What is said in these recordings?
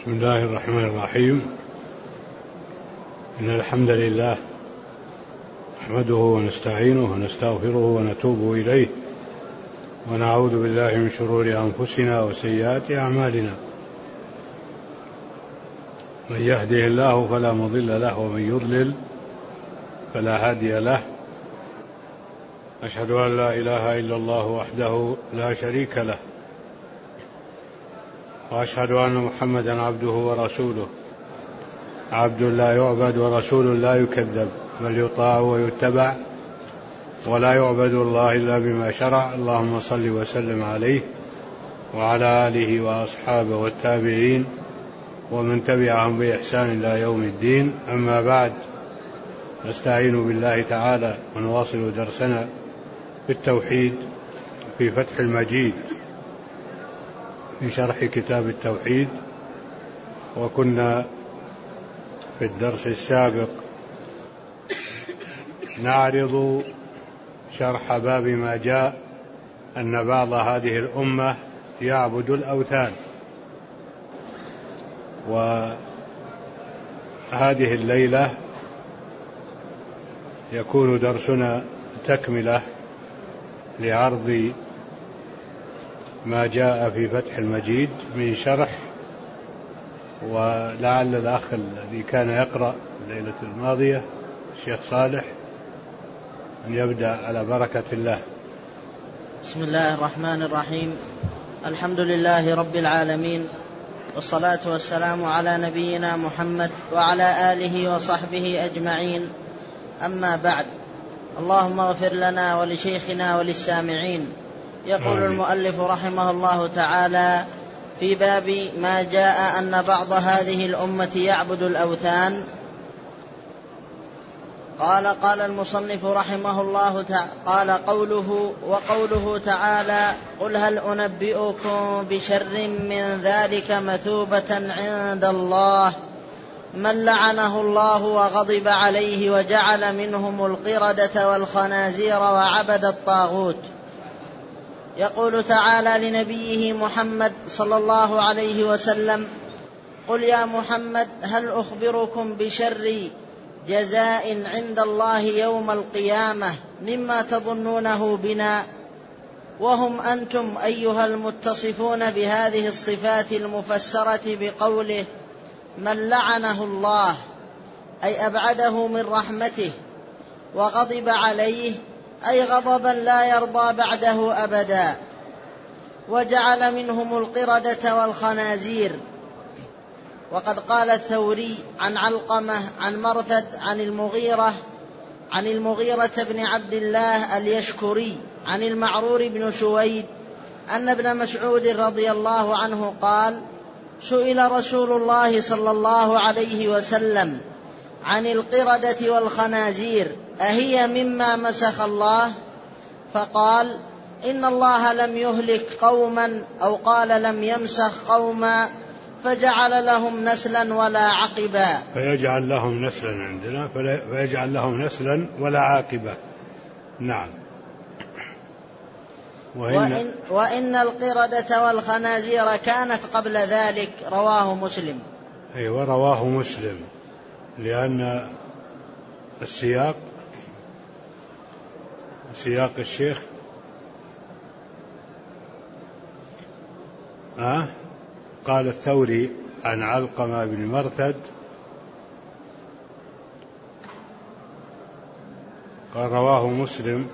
بسم الله الرحمن الرحيم. إن الحمد لله نحمده ونستعينه ونستغفره ونتوب إليه ونعوذ بالله من شرور أنفسنا وسيئات أعمالنا. من يهده الله فلا مضل له ومن يضلل فلا هادي له. أشهد أن لا إله إلا الله وحده لا شريك له، وأشهد أن محمدا عبده ورسوله، عبد لا يعبد ورسول لا يكذب، بل يطاع ويتبع، ولا يعبد الله إلا بما شرع. اللهم صل وسلم عليه وعلى آله وأصحابه والتابعين ومن تبعهم بإحسان إلى يوم الدين. أما بعد، نستعين بالله تعالى ونواصل درسنا في التوحيد في فتح المجيد في شرح كتاب التوحيد. وكنا في الدرس السابق نعرض شرح باب ما جاء أن بعض هذه الأمة يعبد الأوثان. وهذه الليلة يكون درسنا تكملة لعرض ما جاء في فتح المجيد من شرح. ولعل الأخ الذي كان يقرأ الليلة الماضية الشيخ صالح أن يبدأ على بركة الله. بسم الله الرحمن الرحيم. الحمد لله رب العالمين، والصلاة والسلام على نبينا محمد وعلى آله وصحبه أجمعين. أما بعد، اللهم اغفر لنا ولشيخنا وللسامعين. يقول المؤلف رحمه الله تعالى في باب ما جاء أن بعض هذه الأمة يعبد الأوثان. قال المصنف رحمه الله تعالى قال وقوله تعالى: قل هل أنبئكم بشر من ذلك مثوبة عند الله من لعنه الله وغضب عليه وجعل منهم القردة والخنازير وعبد الطاغوت. يقول تعالى لنبيه محمد صلى الله عليه وسلم: قل يا محمد هل أخبركم بشر جزاء عند الله يوم القيامة مما تظنونه بنا، وهم أنتم أيها المتصفون بهذه الصفات المفسرة بقوله من لعنه الله، أي أبعده من رحمته، وغضب عليه، أي غضبا لا يرضى بعده أبدا، وجعل منهم القردة والخنازير. وقد قال الثوري عن علقمة عن مرثد عن المغيرة بن عبد الله اليشكري عن المعرور بن سويد أن ابن مسعود رضي الله عنه قال: سئل رسول الله صلى الله عليه وسلم عن القردة والخنازير أهي مما مسخ الله؟ فقال: إن الله لم يهلك قوما، أو قال لم يمسخ قوما، فجعل لهم نسلا ولا عقبا. فيجعل لهم نسلا عندنا، فيجعل لهم نسلا ولا عاقبة. نعم. وإن القردة والخنازير كانت قبل ذلك. رواه مسلم. أيوة، رواه مسلم، لأن سياق الشيخ قال الثوري عن علقمة بن مرثد قال رواه مسلم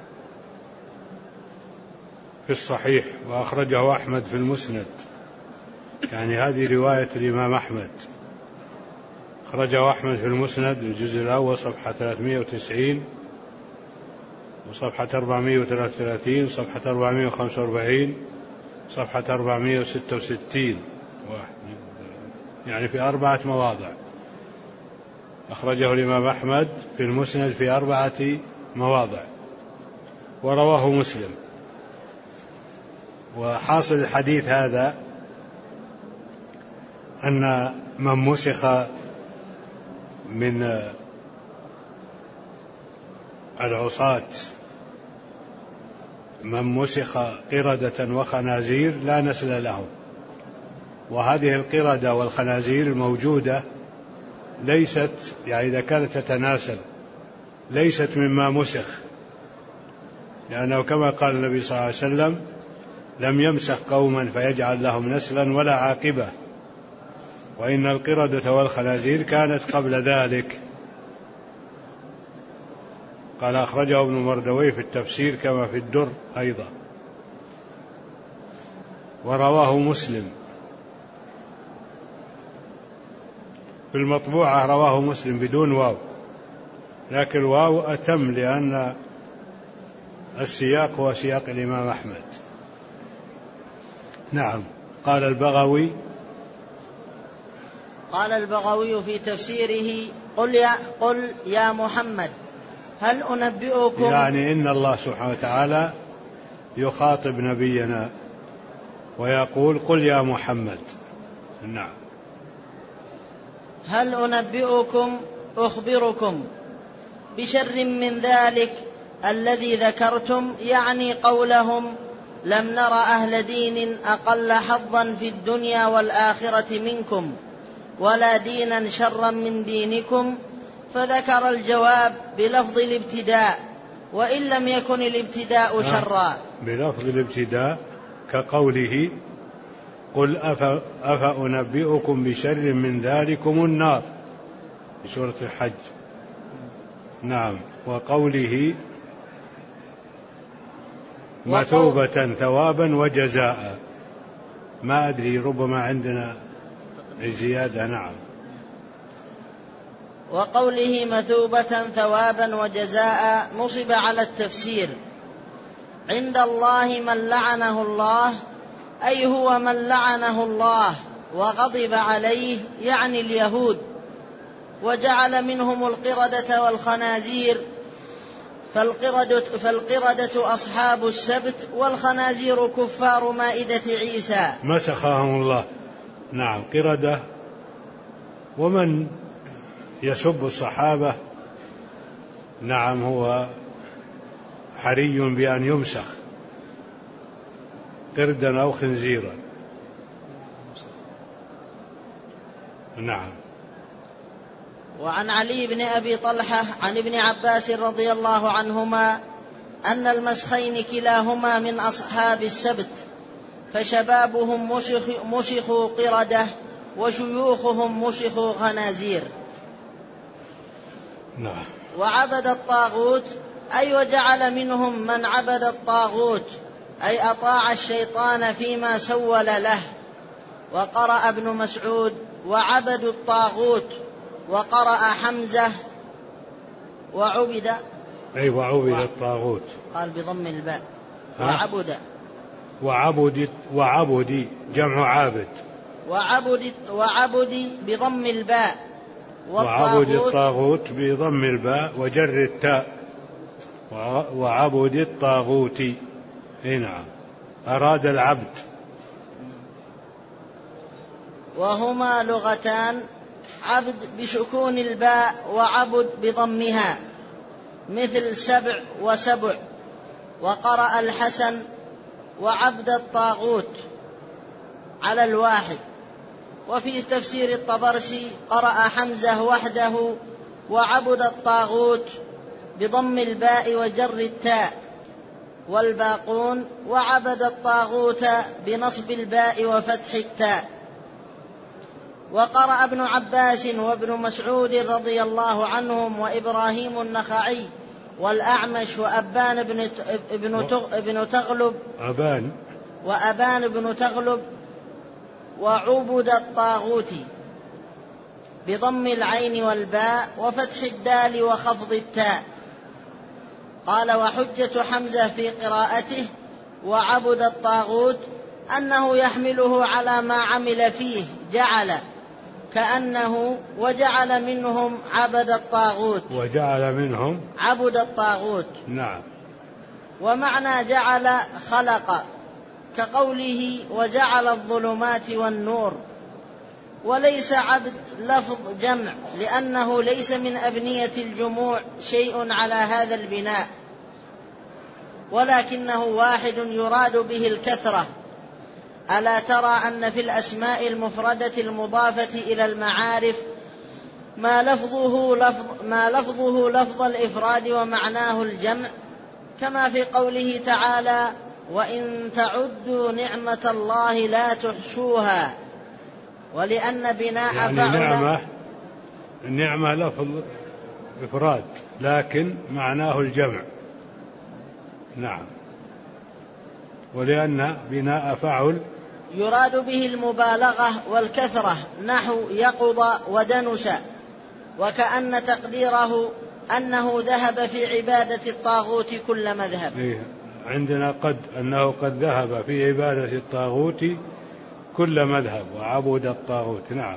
في الصحيح وأخرجه أحمد في المسند. يعني هذه رواية الإمام أحمد، أخرجه أحمد في المسند الجزء الأول صفحة 390 وصفحة 433 صفحة 445 صفحة 466، يعني في 4 مواضع. أخرجه الإمام أحمد في المسند في 4 مواضع، ورواه مسلم. وحاصل الحديث هذا أن من مسخ من العصاة، من مسخ قردة وخنازير لا نسل له، وهذه القردة والخنازير الموجودة ليست، يعني إذا كانت تتناسل ليست مما مسخ، لأنه كما قال النبي صلى الله عليه وسلم: لم يمسخ قوما فيجعل لهم نسلا ولا عاقبة، وإن القردة والخنازير كانت قبل ذلك. قال: أخرجه ابن مردويه في التفسير كما في الدر أيضا، ورواه مسلم في المطبوعة، رواه مسلم بدون واو، لكن الواو أتم لأن السياق هو سياق الإمام أحمد. نعم. قال البغوي في تفسيره: قل يا محمد هل أنبئكم، يعني إن الله سبحانه وتعالى يخاطب نبينا ويقول: قل يا محمد. نعم. هل أنبئكم أخبركم بشر من ذلك الذي ذكرتم، يعني قولهم: لم نر أهل دين أقل حظا في الدنيا والآخرة منكم، ولا دينا شرا من دينكم. فذكر الجواب بلفظ الابتداء، وإن لم يكن الابتداء شرا، بلفظ الابتداء كقوله: قل أفأنبئكم بشر من ذلكم النار في سورة الحج. نعم. وقوله: مثوبة ثوابا وجزاء. ما أدري، ربما عندنا زيادة. نعم. وقوله مثوبة ثوابا وجزاء نصب على التفسير: عند الله من لعنه الله، أي هو من لعنه الله وغضب عليه، يعني اليهود، وجعل منهم القردة والخنازير، فالقردة أصحاب السبت، والخنازير كفار مائدة عيسى مسخهم الله. نعم. قردة، ومن يسب الصحابة نعم هو حري بأن يمسخ قردا أو خنزيرا. نعم. وعن علي بن أبي طلحة عن ابن عباس رضي الله عنهما أن المسخين كلاهما من أصحاب السبت، فشبابهم مسخوا قردة، وشيوخهم مسخوا خنازير. نعم. وعبد الطاغوت، أي وجعل منهم من عبد الطاغوت، أي أطاع الشيطان فيما سول له. وقرأ ابن مسعود: وعبدوا الطاغوت، وقرأ حمزة: وعبد الطاغوت، قال بضم الباء. وعبد جمع عابد، وعبد بضم الباء، وعبد الطاغوت بضم الباء وجر التاء، وعبد الطاغوت. نعم. أراد العبد. وهما لغتان: عبد بسكون الباء، وعبد بضمها، مثل سبع وسبع. وقرأ الحسن: وعبد الطاغوت على الواحد. وفي تفسير الطبرسي قرأ حمزة وحده: وعبد الطاغوت بضم الباء وجر التاء. والباقون: وعبد الطاغوت بنصب الباء وفتح التاء. وقرأ ابن عباس وابن مسعود رضي الله عنهم، وإبراهيم النخعي، والأعمش، وأبان بن تغلب، وعبد الطاغوت بضم العين والباء وفتح الدال وخفض التاء. قال: وحجة حمزة في قراءته وعبد الطاغوت أنه يحمله على ما عمل فيه، جعل، كأنه وجعل منهم عبد الطاغوت. نعم. ومعنى جعل خلق، كقوله: وجعل الظلمات والنور. وليس عبد لفظ جمع، لأنه ليس من أبنية الجموع شيء على هذا البناء، ولكنه واحد يراد به الكثرة، ألا ترى أن في الأسماء المفردة المضافة إلى المعارف ما لفظه لفظ الإفراد ومعناه الجمع، كما في قوله تعالى: وإن تعدوا نعمة الله لا تحصوها. ولأن بناء يعني فعل النعمة لفظ إفراد لكن معناه الجمع. نعم. ولأن بناء فعل يراد به المبالغة والكثرة، نحو يقظ ودنس، وكأن تقديره أنه ذهب في عبادة الطاغوت كل مذهب. عندنا أنه قد ذهب في عبادة الطاغوت كل مذهب وعبد الطاغوت. نعم.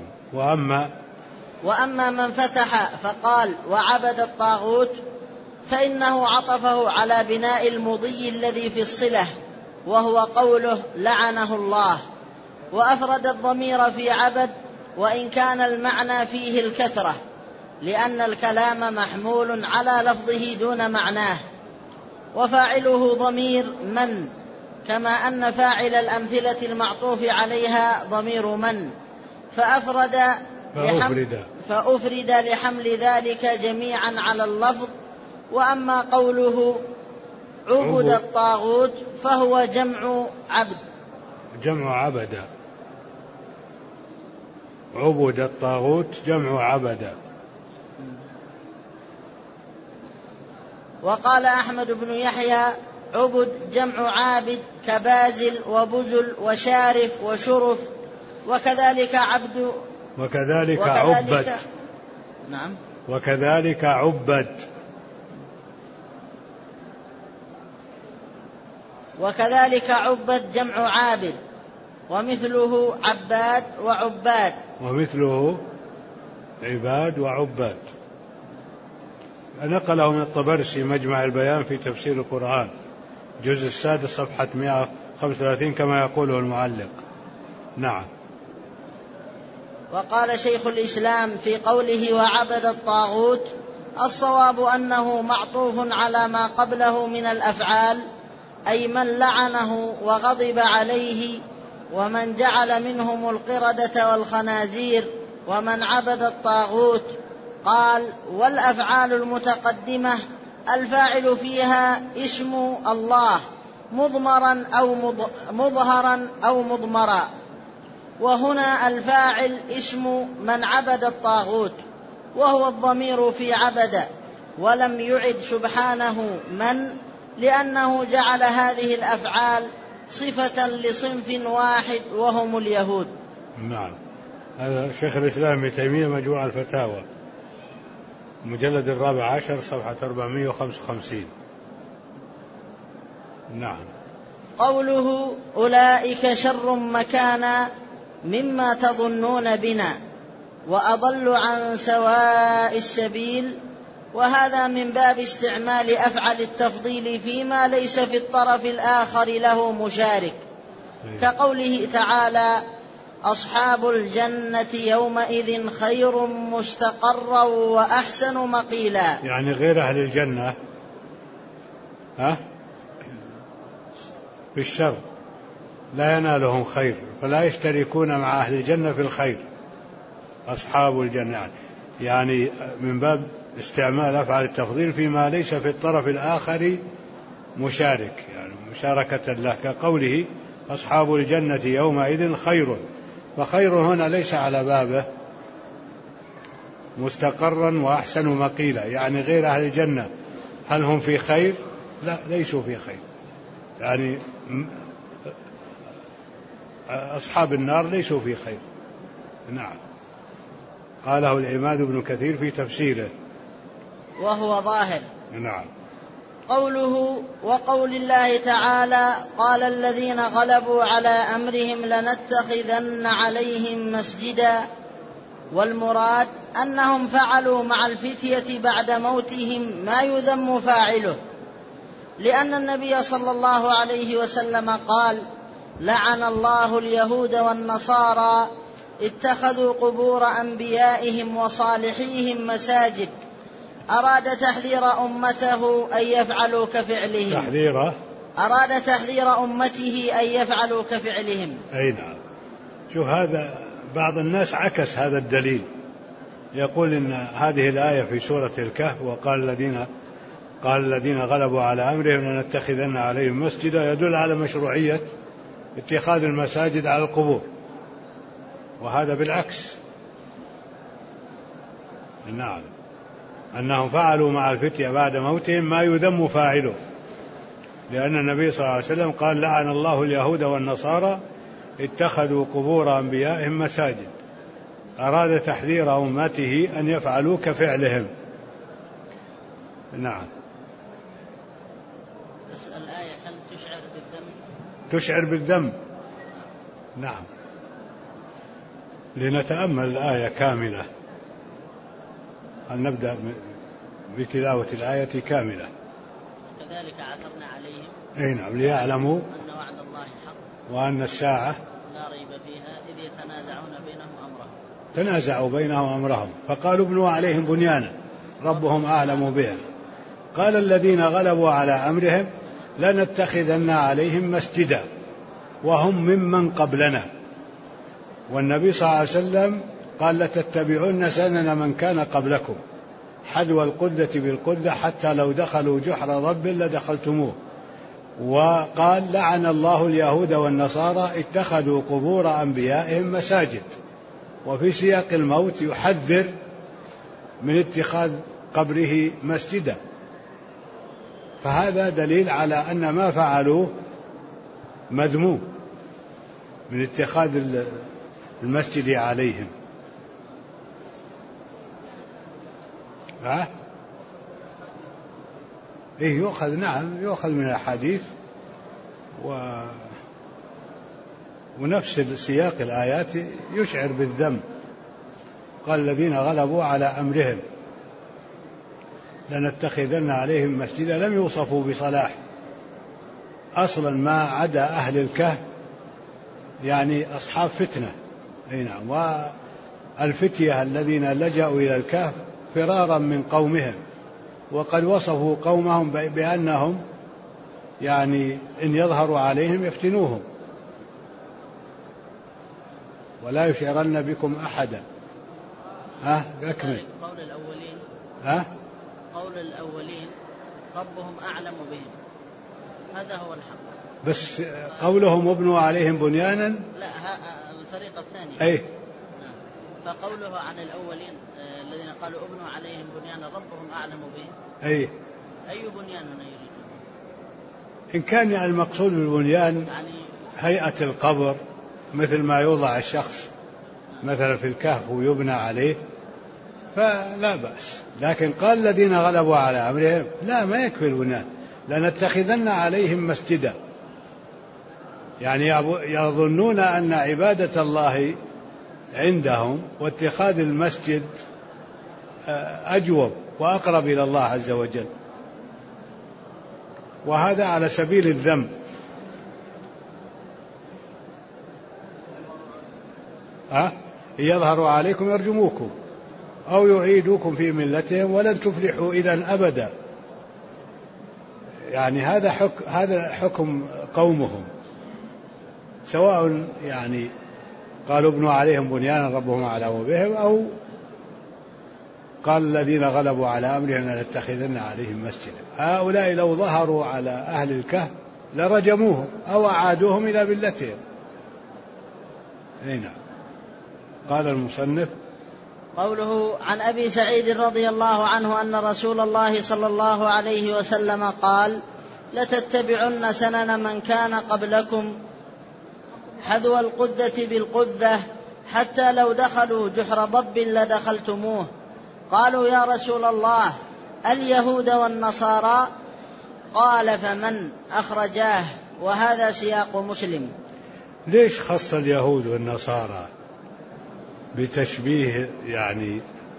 وأما من فتح فقال وعبد الطاغوت فإنه عطفه على بناء المضي الذي في الصلة، وهو قوله لعنه الله، وأفرد الضمير في عبد وإن كان المعنى فيه الكثرة، لأن الكلام محمول على لفظه دون معناه، وفاعله ضمير من، كما أن فاعل الأمثلة المعطوف عليها ضمير من، فأفرد لحمل ذلك جميعا على اللفظ. وأما قوله عبد الطاغوت فهو جمع عبد. عبد الطاغوت جمع عبد. وقال أحمد بن يحيى عبد جمع عابد، كبازل وبزل وشارف وشرف، وكذلك عبد عبد. نعم. وكذلك عبد. وكذلك عبد جمع عابد، ومثله عباد وعباد. ومثله عباد وعباد. نقله من الطبرسي مجمع البيان في تفسير القرآن جزء 6 صفحة 135 كما يقوله المعلق. نعم. وقال شيخ الإسلام في قوله وعبد الطاغوت: الصواب أنه معطوف على ما قبله من الأفعال، أي من لعنه وغضب عليه، ومن جعل منهم القردة والخنازير، ومن عبد الطاغوت. قال: والأفعال المتقدمة الفاعل فيها اسم الله مضمرا أو مضمرا، وهنا الفاعل اسم من عبد الطاغوت، وهو الضمير في عبد، ولم يعد سبحانه من، لأنه جعل هذه الأفعال صفة لصنف واحد وهم اليهود. نعم. هذا شيخ الإسلام ابن تيمية مجموع الفتاوى مجلد 14 صفحة 455. نعم. قوله أولئك شر مكانا مما تظنون بنا وأضل عن سواء السبيل، وهذا من باب استعمال أفعل التفضيل فيما ليس في الطرف الآخر له مشارك، كقوله تعالى: أصحاب الجنة يومئذ خير مستقرا وأحسن مقيلا. يعني غير أهل الجنة في الشر لا ينالهم خير، فلا يشتركون مع أهل الجنة في الخير. أصحاب الجنة يعني من باب استعمال أفعال التفضيل فيما ليس في الطرف الآخر مشارك، يعني مشاركة له، كقوله أصحاب الجنة يومئذ خير، فخير هنا ليس على بابه. مستقرا وأحسن مقيلا يعني غير أهل الجنة هل هم في خير؟ لا، ليسوا في خير. يعني أصحاب النار ليسوا في خير. نعم. قاله العماد بن كثير في تفسيره وهو ظاهر. نعم. قوله وقول الله تعالى: قال الذين غلبوا على أمرهم لنتخذن عليهم مسجدا، والمراد أنهم فعلوا مع الفتية بعد موتهم ما يذم فاعله، لأن النبي صلى الله عليه وسلم قال: لعن الله اليهود والنصارى اتخذوا قبور أنبيائهم وصالحيهم مساجد. أراد تحذير أمته أن يفعلوا كفعلهم. أراد تحذير أمته أن يفعلوا كفعلهم. أي نعم. شوف هذا بعض الناس عكس هذا الدليل، يقول إن هذه الآية في سورة الكهف قال الذين غلبوا على أمرهم لنتخذن عليهم مسجدا يدل على مشروعية اتخاذ المساجد على القبور، وهذا بالعكس. نعم، أنهم فعلوا مع الفتية بعد موتهم ما يذم فاعله، لأن النبي صلى الله عليه وسلم قال لعن الله اليهود والنصارى اتخذوا قبور أنبيائهم مساجد. أراد تحذير أمته أن يفعلوا كفعلهم. نعم. الآية هل تشعر بالذم؟ تشعر بالذم. نعم. لنتأمل الآية كاملة. هل نبدأ بتلاوة الآية كاملة؟ كذلك عثرنا عليهم. أي نعم. ليعلموا أن وعد الله حق وأن الساعة لا ريب فيها إذ تنازعوا بينهم أمرهم فقالوا ابنوا عليهم بنيانا ربهم أعلم بهم. قال الذين غلبوا على أمرهم لنتخذن عليهم مسجدا وهم ممن قبلنا. والنبي صلى الله عليه وسلم قال لتتبعون سنن من كان قبلكم حذو القدة بالقدة حتى لو دخلوا جحر ضب لدخلتموه. وقال لعن الله اليهود والنصارى اتخذوا قبور أنبيائهم مساجد. وفي سياق الموت يحذر من اتخاذ قبره مسجدا. فهذا دليل على أن ما فعلوه مذموم من اتخاذ المسجد عليهم. إيه يؤخذ، نعم يؤخذ من الحديث ونفس سياق الآيات يشعر بالذم. قال الذين غلبوا على أمرهم لنتخذن عليهم مسجدا لم يوصفوا بصلاح أصلا ما عدا أهل الكهف يعني أصحاب فتنة. أي نعم. والفتية الذين لجأوا إلى الكهف فرارا من قومهم وقد وصفوا قومهم بأنهم يعني إن يظهروا عليهم يفتنوهم ولا يشعرن بكم أحدا. أكمل. قول الأولين قول الأولين ربهم أعلم بهم هذا هو الحق. بس قولهم ابنوا عليهم بنيانا لا الفريق الثاني. أي نعم. فقوله عن الأولين الذين قالوا ابنوا عليهم بنيانا ربهم أعلم بهم أي بنيان هنا يريد؟ إن كان المقصود بالبنيان يعني هيئة القبر مثل ما يوضع الشخص مثلا في الكهف ويبنى عليه فلا بأس. لكن قال الذين غلبوا على أمرهم لا ما يكفي البنيان لنتخذن عليهم مسجدا. يعني يظنون أن عبادة الله عندهم واتخاذ المسجد أجوب وأقرب إلى الله عز وجل، وهذا على سبيل الذم. يظهر عليكم يرجموكم أو يعيدوكم في ملتهم ولن تفلحوا إذا أبدا. يعني هذا حكم قومهم سواء يعني قالوا ابنوا عليهم بنيانا ربهم أعلم بهم أو قال الذين غلبوا على أمرهم لنتخذن عليهم مسجدا. هؤلاء لو ظهروا على أهل الكهف لرجموهم أو أعادوهم إلى ملتهم. نعم. قال المصنف قوله عن أبي سعيد رضي الله عنه أن رسول الله صلى الله عليه وسلم قال لتتبعن سنن من كان قبلكم حذو القدة بالقدة حتى لو دخلوا جحر ضب لدخلتموه. قالوا يا رسول الله اليهود والنصارى؟ قال فمن أخرجاه؟ وهذا سياق مسلم. ليش خص اليهود والنصارى بتشبيه يعني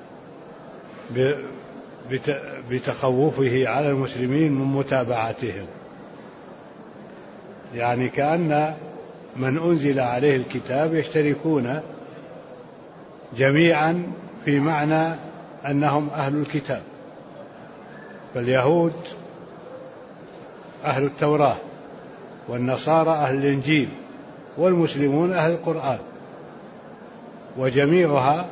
بتخوفه على المسلمين من متابعتهم؟ يعني كأن من أنزل عليه الكتاب يشتركون جميعا في معنى أنهم أهل الكتاب. فاليهود أهل التوراة والنصارى أهل الإنجيل، والمسلمون أهل القرآن، وجميعها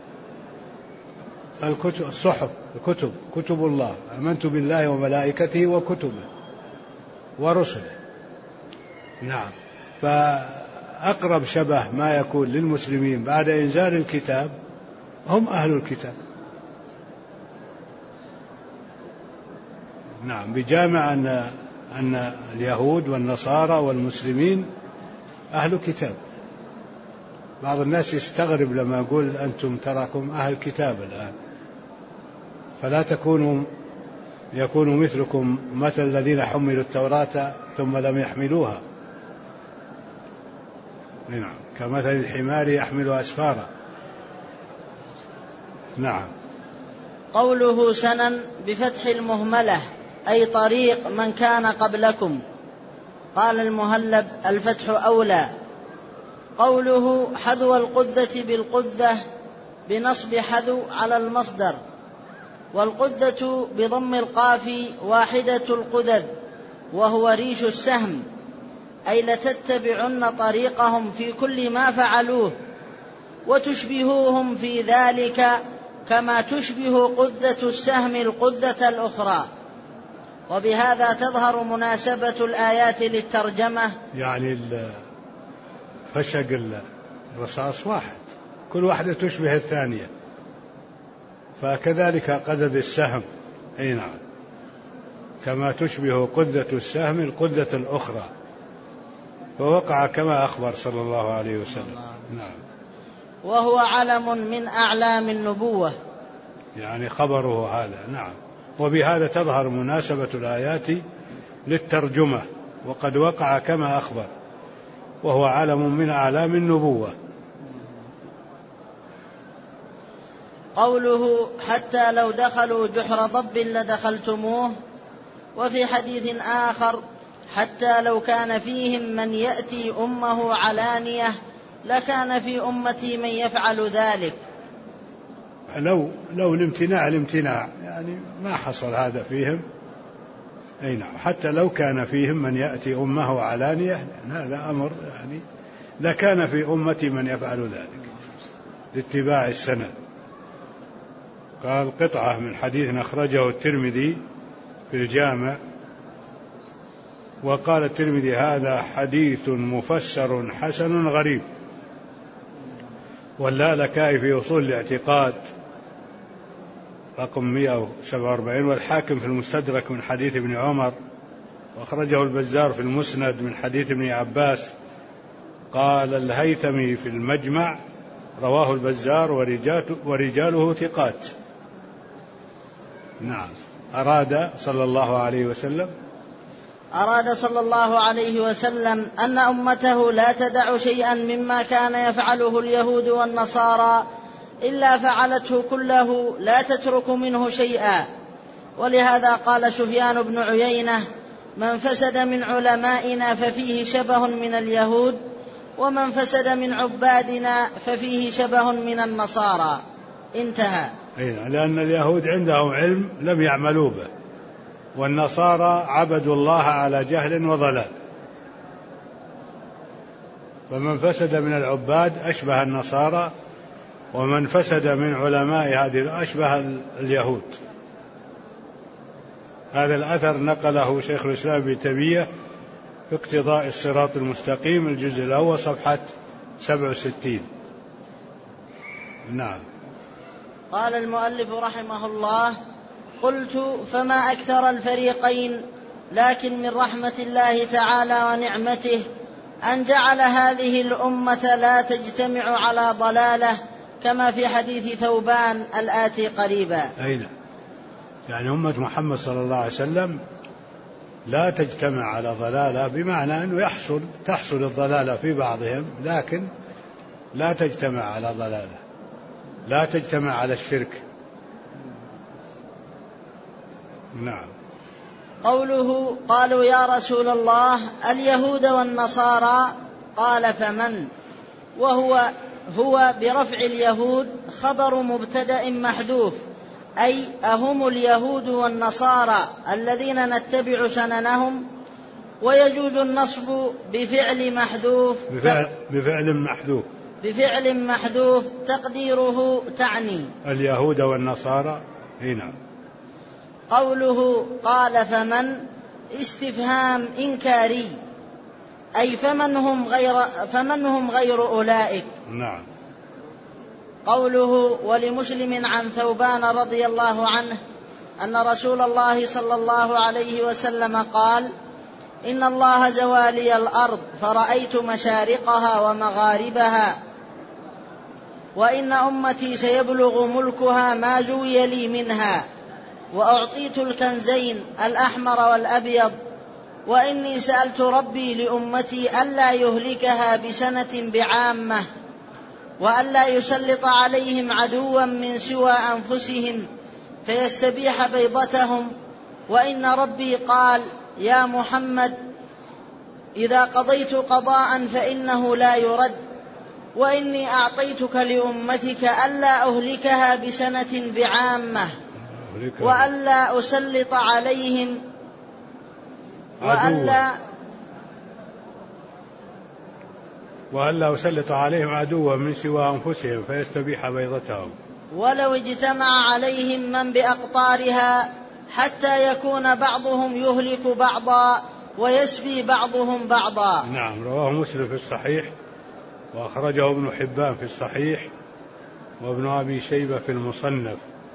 الصحف، كتب الله. آمنت بالله وملائكته وكتبه ورسله. نعم. فأقرب شبه ما يكون للمسلمين بعد إنزال الكتاب هم أهل الكتاب. نعم، بجامع أن اليهود والنصارى والمسلمين أهل كتاب. بعض الناس يستغرب لما أقول أنتم تراكم أهل كتاب الآن، فلا يكونوا مثلكم مثل الذين حملوا التوراة ثم لم يحملوها. نعم، كمثل الحمار يحمل أسفارا. نعم. قوله سنن بفتح المهملة أي طريق من كان قبلكم. قال المهلب الفتح أولى. قوله حذو القذة بالقذة بنصب حذو على المصدر، والقذة بضم القاف واحدة القذذ وهو ريش السهم، أي لتتبعن طريقهم في كل ما فعلوه وتشبهوهم في ذلك كما تشبه قذة السهم القذة الأخرى. وبهذا تظهر مناسبة الآيات للترجمة. يعني فشق الرصاص واحد، كل واحدة تشبه الثانية، فكذلك قذذ السهم. أي نعم، كما تشبه قذة السهم القذة الأخرى، فوقع كما أخبر صلى الله عليه وسلم. نعم. وهو علم من أعلام النبوة، يعني خبره هذا. نعم. وبهذا تظهر مناسبة الآيات للترجمة، وقد وقع كما أخبر، وهو علم من أعلام النبوة. قوله حتى لو دخلوا جحر ضب لدخلتموه. وفي حديث آخر حتى لو كان فيهم من يأتي أمه علانية لكان في أمتي من يفعل ذلك. لو الامتناع يعني ما حصل هذا فيهم. أي نعم، حتى لو كان فيهم من يأتي أمه علانية، هذا أمر يعني لكان في أمتي من يفعل ذلك لاتباع السند. قال قطعة من حديث أخرجه الترمذي في الجامع، وقال الترمذي هذا حديث مفسر حسن غريب. واللالكائي في أصول الاعتقاد رقم 147، والحاكم في المستدرك من حديث ابن عمر، وأخرجه البزار في المسند من حديث ابن عباس. قال الهيثمي في المجمع رواه البزار ورجاله ثقات. نعم. أراد صلى الله عليه وسلم أن أمته لا تدع شيئا مما كان يفعله اليهود والنصارى إلا فعلته كله لا تترك منه شيئا. ولهذا قال سفيان بن عيينة من فسد من علمائنا ففيه شبه من اليهود، ومن فسد من عبادنا ففيه شبه من النصارى. انتهى. لأن اليهود عندهم علم لم يعملوا به، والنصارى عبدوا الله على جهل وضلال، فمن فسد من العباد أشبه النصارى، ومن فسد من علماء هذه أشبه اليهود. هذا الأثر نقله شيخ الإسلام ابن تيمية في اقتضاء الصراط المستقيم الجزء الأول صفحة 67. نعم. قال المؤلف رحمه الله: قلت فما أكثر الفريقين، لكن من رحمة الله تعالى ونعمته أن جعل هذه الأمة لا تجتمع على ضلالة كما في حديث ثوبان الآتي قريبا. أين يعني أمة محمد صلى الله عليه وسلم لا تجتمع على ضلالة، بمعنى أنه تحصل الضلالة في بعضهم، لكن لا تجتمع على ضلالة، لا تجتمع على الشرك. نعم. قوله قالوا يا رسول الله اليهود والنصارى، قال فمن؟ هو برفع اليهود خبر مبتدأ محذوف، أي أهم اليهود والنصارى الذين نتبع سننهم، ويجوز النصب بفعل محذوف بفعل محذوف تقديره تعني اليهود والنصارى. هنا قوله قال فمن استفهام إنكاري، أي فمن هم غير أولئك. نعم. قوله ولمسلم عن ثوبان رضي الله عنه أن رسول الله صلى الله عليه وسلم قال إن الله زوالي الأرض فرأيت مشارقها ومغاربها وإن أمتي سيبلغ ملكها ما زوي لي منها وأعطيت الكنزين الأحمر والأبيض وإني سألت ربي لأمتي ألا يهلكها بسنة بعامة وألا يسلط عليهم عدوا من سوى أنفسهم فيستبيح بيضتهم، وإن ربي قال يا محمد إذا قضيت قضاء فإنه لا يرد، وإني أعطيتك لأمتك ألا أهلكها بسنة بعامة وألا أسلط عليهم وألا أسلط عليهم عدوا من سوى أنفسهم فيستبيح بيضتهم، ولو اجتمع عليهم من بأقطارها حتى يكون بعضهم يهلك بعضا ويسبي بعضهم بعضا. نعم. رواه مسلم في الصحيح، وأخرجه ابن حبان في الصحيح، وابن أبي شيبة في المصنف.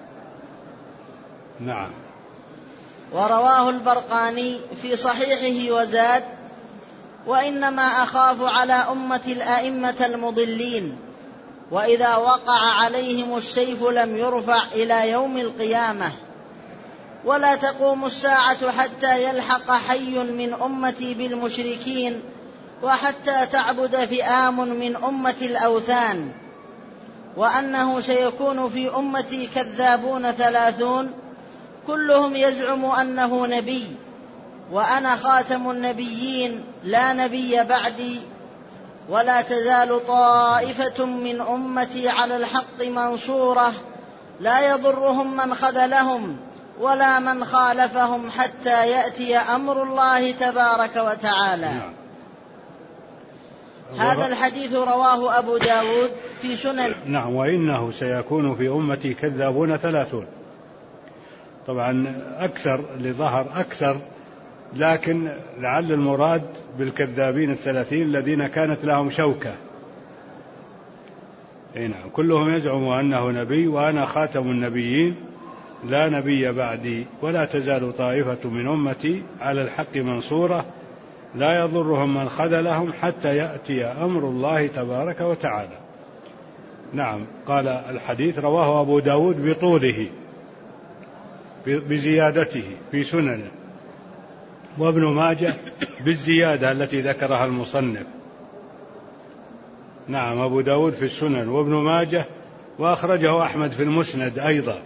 نعم. ورواه البرقاني في صحيحه وزاد وإنما أخاف على أمة الأئمة المضلين، وإذا وقع عليهم السيف لم يرفع إلى يوم القيامة، ولا تقوم الساعة حتى يلحق حي من أمتي بالمشركين وحتى تعبد فئام من أمة الأوثان، وأنه سيكون في أمتي كذابون 30 كلهم يزعم أنه نبي، وأنا خاتم النبيين لا نبي بعدي، ولا تزال طائفة من أمتي على الحق منصورة لا يضرهم من خذلهم ولا من خالفهم حتى يأتي أمر الله تبارك وتعالى. هذا الحديث رواه أبو داود في سنن. نعم. وإنه سيكون في أمتي كذابون 30. طبعا أكثر لظهر أكثر، لكن لعل المراد بالكذابين 30 الذين كانت لهم شوكة. نعم. كلهم يزعم أنه نبي وأنا خاتم النبيين لا نبي بعدي، ولا تزال طائفة من أمتي على الحق منصورة لا يضرهم من خذلهم حتى يأتي أمر الله تبارك وتعالى. نعم. قال الحديث رواه أبو داود بطوله بزيادته في سننه، وابن ماجه بالزيادة التي ذكرها المصنف. نعم. أبو داود في السنن وابن ماجه، وأخرجه أحمد في المسند أيضا.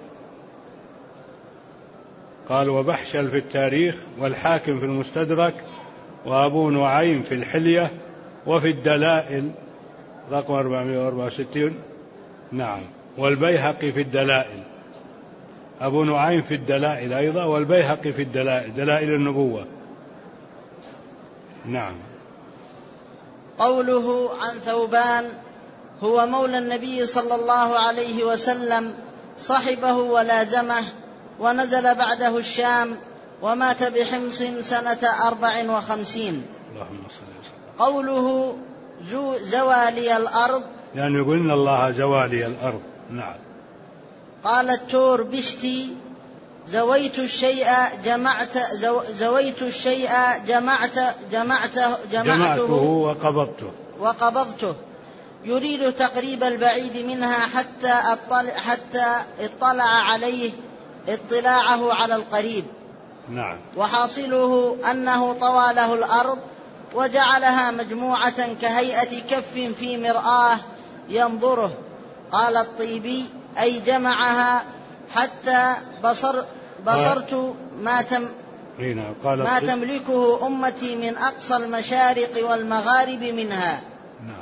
قال وبحشل في التاريخ والحاكم في المستدرك وأبو نعيم في الحلية وفي الدلائل رقم 464. نعم. والبيهقي في الدلائل، أبو نعيم في الدلائل أيضا، والبيهقي في الدلائل، دلائل النبوة. نعم. قوله عن ثوبان هو مولى النبي صلى الله عليه وسلم، صحبه ولازمه، ونزل بعده الشام، ومات بحمص سنة 54. اللهم صل وسلم. قوله زوالي الأرض، يعني يقول إن الله زوالي الأرض. نعم. قال التور بشتي زويت الشيء جمعته وقبضته، يريد تقريب البعيد منها حتى اطلع عليه اطلاعه على القريب. نعم. وحاصله أنه طوى له الأرض وجعلها مجموعة كهيئة كف في مرآة ينظره. قال الطيبي أي جمعها حتى بصرت ما تملكه أمتي من أقصى المشارق والمغارب منها. نعم.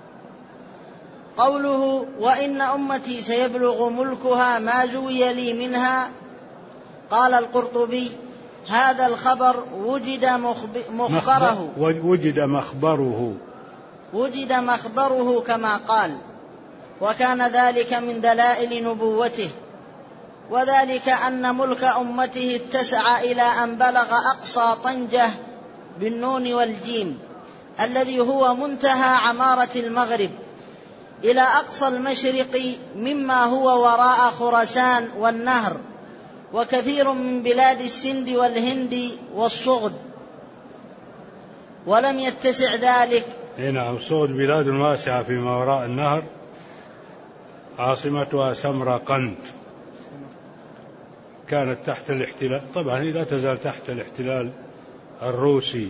قوله وإن أمتي سيبلغ ملكها ما زوي لي منها، قال القرطبي هذا الخبر وجد مخبره كما قال، وكان ذلك من دلائل نبوته، وذلك أن ملك أمته اتسع إلى أن بلغ أقصى طنجة بالنون والجيم الذي هو منتهى عمارة المغرب، إلى أقصى المشرق مما هو وراء خراسان والنهر، وكثير من بلاد السند والهند والصغد. ولم يتسع ذلك. هنا الصغد بلاد واسعة فيما وراء النهر، عاصمتها سمرقند، كانت تحت الاحتلال، طبعا هي لا تزال تحت الاحتلال الروسي.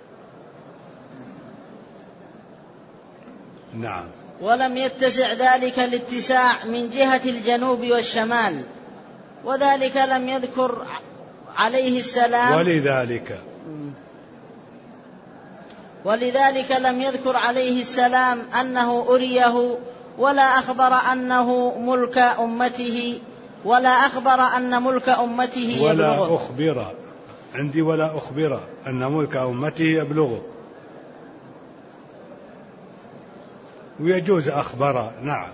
نعم. ولم يتسع ذلك الاتساع من جهة الجنوب والشمال، وذلك لم يذكر عليه السلام، ولذلك لم يذكر عليه السلام أنه أريه، ولا أخبر أنه ملك أمته، ولا أخبر أن ملك أمته يبلغه، ولا أخبر أن ملك أمته يبلغه، ويجوز أخبر. نعم.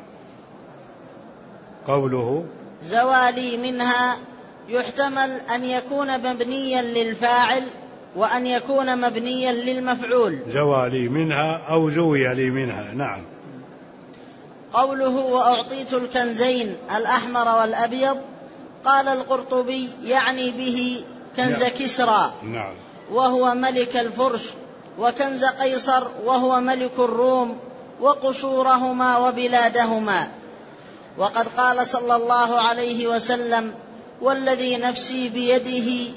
قوله زوالي منها يحتمل أن يكون مبنيا للفاعل وأن يكون مبنيا للمفعول، زوالي منها أو زوي لي منها. نعم. قوله وأعطيت الكنزين الأحمر والأبيض، قال القرطبي يعني به كنز كسرى نعم. وهو ملك الفرس، وكنز قيصر وهو ملك الروم، وقصورهما وبلادهما. وقد قال صلى الله عليه وسلم والذي نفسي بيده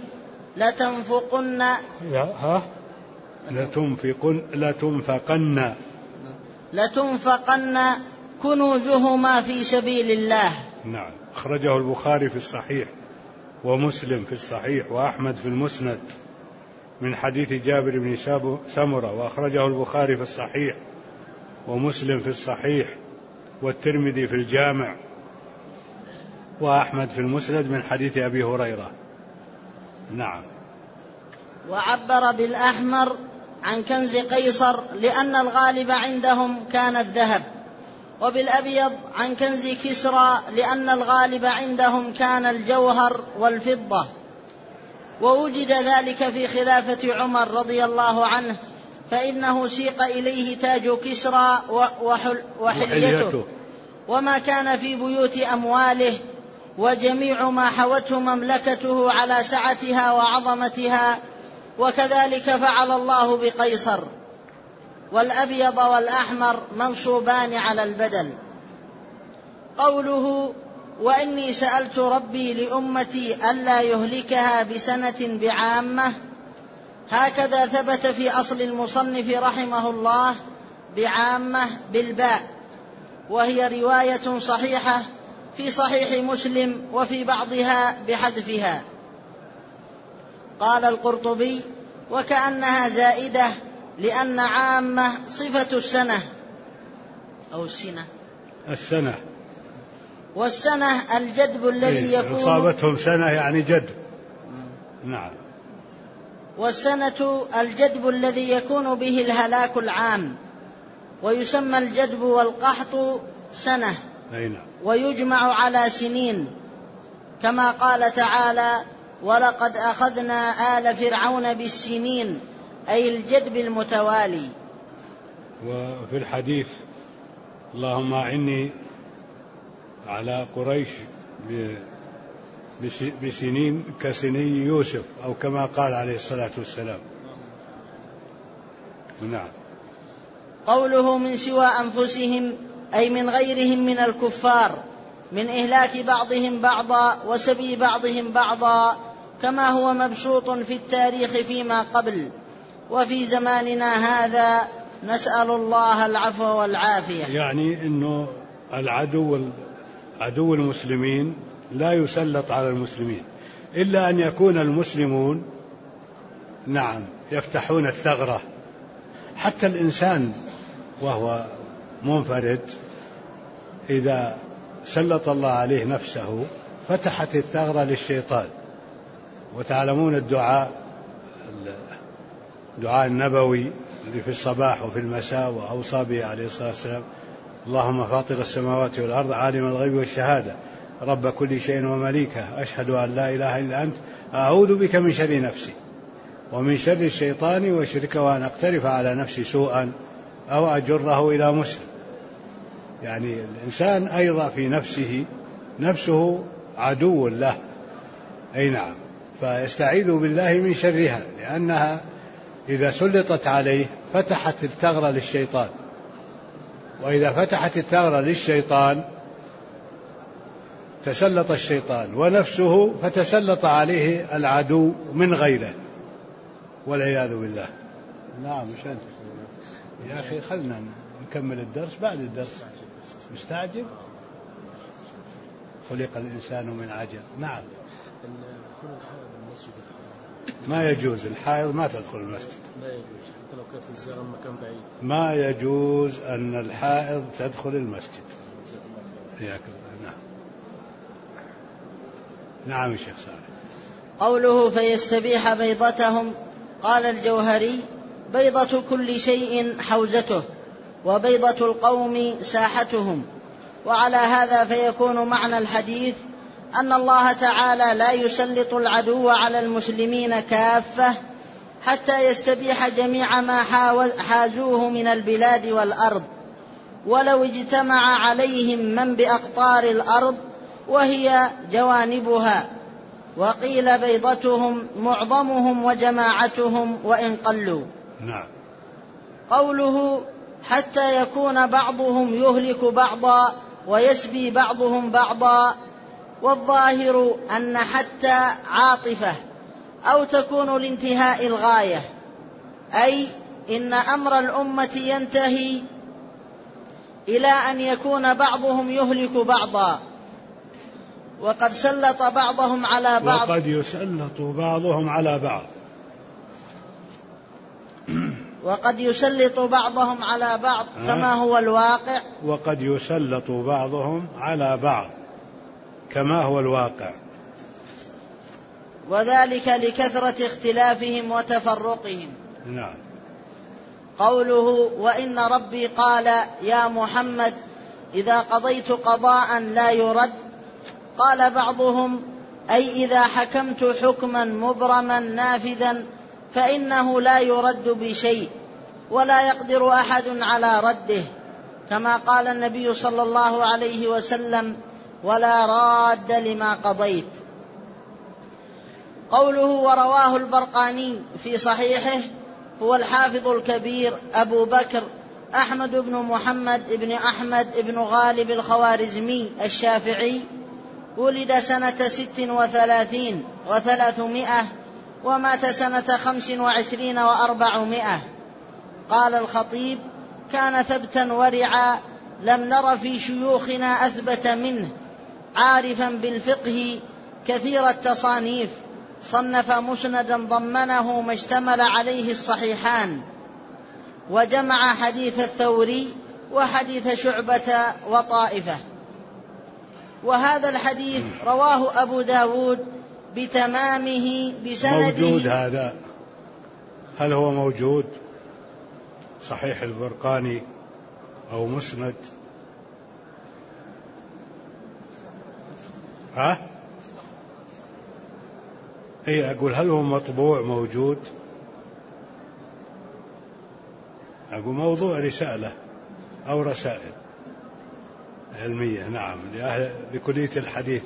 لتنفقن كنوزهما في سبيل الله. نعم. أخرجه البخاري في الصحيح، ومسلم في الصحيح، وأحمد في المسند من حديث جابر بن سمرة، وأخرجه البخاري في الصحيح ومسلم في الصحيح والترمذي في الجامع وأحمد في المسند من حديث أبي هريرة. نعم. وعبر بالأحمر عن كنز قيصر لأن الغالب عندهم كان الذهب، وبالأبيض عن كنز كسرى لأن الغالب عندهم كان الجوهر والفضة. ووجد ذلك في خلافة عمر رضي الله عنه، فإنه سيق إليه تاج كسرى وحليته وما كان في بيوت أمواله، وجميع ما حوته مملكته على سعتها وعظمتها، وكذلك فعل الله بقيصر. والأبيض والأحمر منصوبان على البدل. قوله وإني سألت ربي لأمتي ألا يهلكها بسنة بعامة، هكذا ثبت في أصل المصنف رحمه الله بعامة بالباء، وهي رواية صحيحة في صحيح مسلم وفي بعضها بحذفها. قال القرطبي وكأنها زائدة لأن عامة صفة السنة أو السنة، والسنة الجدب الذي يكون أصابتهم سنة يعني جدب. نعم. والسنة الجدب الذي يكون به الهلاك العام، ويسمى الجدب والقحط سنة، ويجمع على سنين، كما قال تعالى ولقد أخذنا آل فرعون بالسنين، أي الجدب المتوالي. وفي الحديث اللهم أعني على قريش بسنين كسني يوسف، أو كما قال عليه الصلاة والسلام. نعم. قوله من سوى أنفسهم أي من غيرهم من الكفار، من إهلاك بعضهم بعضا وسبي بعضهم بعضا، كما هو مبسوط في التاريخ فيما قبل وفي زماننا هذا، نسأل الله العفو والعافية. يعني أنه عدو المسلمين لا يسلط على المسلمين إلا أن يكون المسلمون نعم يفتحون الثغرة. حتى الإنسان وهو منفرد إذا سلط الله عليه نفسه فتحت الثغرة للشيطان، وتعلمون الدعاء النبوي الذي في الصباح وفي المساء وأوصى به عليه الصلاة والسلام: اللهم فاطر السماوات والأرض عالم الغيب والشهادة رب كل شيء ومليكه أشهد أن لا إله إلا أنت أعوذ بك من شر نفسي ومن شر الشيطان وشرك وأن أقترف على نفسي سوءا أو أجره إلى مسلم. يعني الإنسان أيضا في نفسه عدو له، أي نعم، فيستعيذ بالله من شرها، لأنها إذا سلطت عليه فتحت الثغرة للشيطان، وإذا فتحت الثغرة للشيطان تسلط الشيطان ونفسه فتسلط عليه العدو من غيره والعياذ بالله. نعم يا أخي خلنا نكمل الدرس بعد الدرس. مستعجل؟ خلق الإنسان من عجل. نعم. ما يجوز الحائض ما تدخل المسجد. لا يجوز حتى لو كانت الزيارة مكان بعيد. ما يجوز أن الحائض تدخل المسجد. نعم. نعم الشيخ صالح. قوله فيستبيح بيضتهم، قال الجوهري: بيضة كل شيء حوزته، وبيضة القوم ساحتهم. وعلى هذا فيكون معنى الحديث أن الله تعالى لا يسلط العدو على المسلمين كافة حتى يستبيح جميع ما حازوه من البلاد والأرض، ولو اجتمع عليهم من بأقطار الأرض وهي جوانبها. وقيل بيضتهم معظمهم وجماعتهم وإن قلوا. نعم. قوله حتى يكون بعضهم يهلك بعضا ويسبي بعضهم بعضا، والظاهر أن حتى عاطفة أو تكون لانتهاء الغاية، أي إن أمر الأمة ينتهي إلى أن يكون بعضهم يهلك بعضا، وقد سلط بعضهم على بعض، وقد يسلط بعضهم على بعض، وقد يسلط بعضهم على بعض كما هو الواقع، وقد يسلط بعضهم على بعض كما هو الواقع، وذلك لكثرة اختلافهم وتفرقهم. نعم. قوله وإن ربي قال يا محمد إذا قضيت قضاء لا يرد، قال بعضهم أي إذا حكمت حكما مبرما نافذا فإنه لا يرد بشيء ولا يقدر أحد على رده، كما قال النبي صلى الله عليه وسلم ولا راد لما قضيت. قوله ورواه البرقاني في صحيحه هو الحافظ الكبير أبو بكر أحمد بن محمد بن أحمد بن غالب الخوارزمي الشافعي، ولد سنة 36 و300 ومات سنة 25 و400. قال الخطيب كان ثبتا ورعا لم نر في شيوخنا أثبت منه، عارفا بالفقه كثير التصانيف، صنف مسندا ضمنه ما اشتمل عليه الصحيحان، وجمع حديث الثوري وحديث شعبة وطائفة. وهذا الحديث رواه أبو داود بتمامه بسنده. موجود هذا؟ هل هو موجود صحيح البرقاني أو مسند؟ إيه أقول هل هو مطبوع موجود؟ أقول موضوع رسالة أو رسائل علمية. نعم، لكلية الحديث.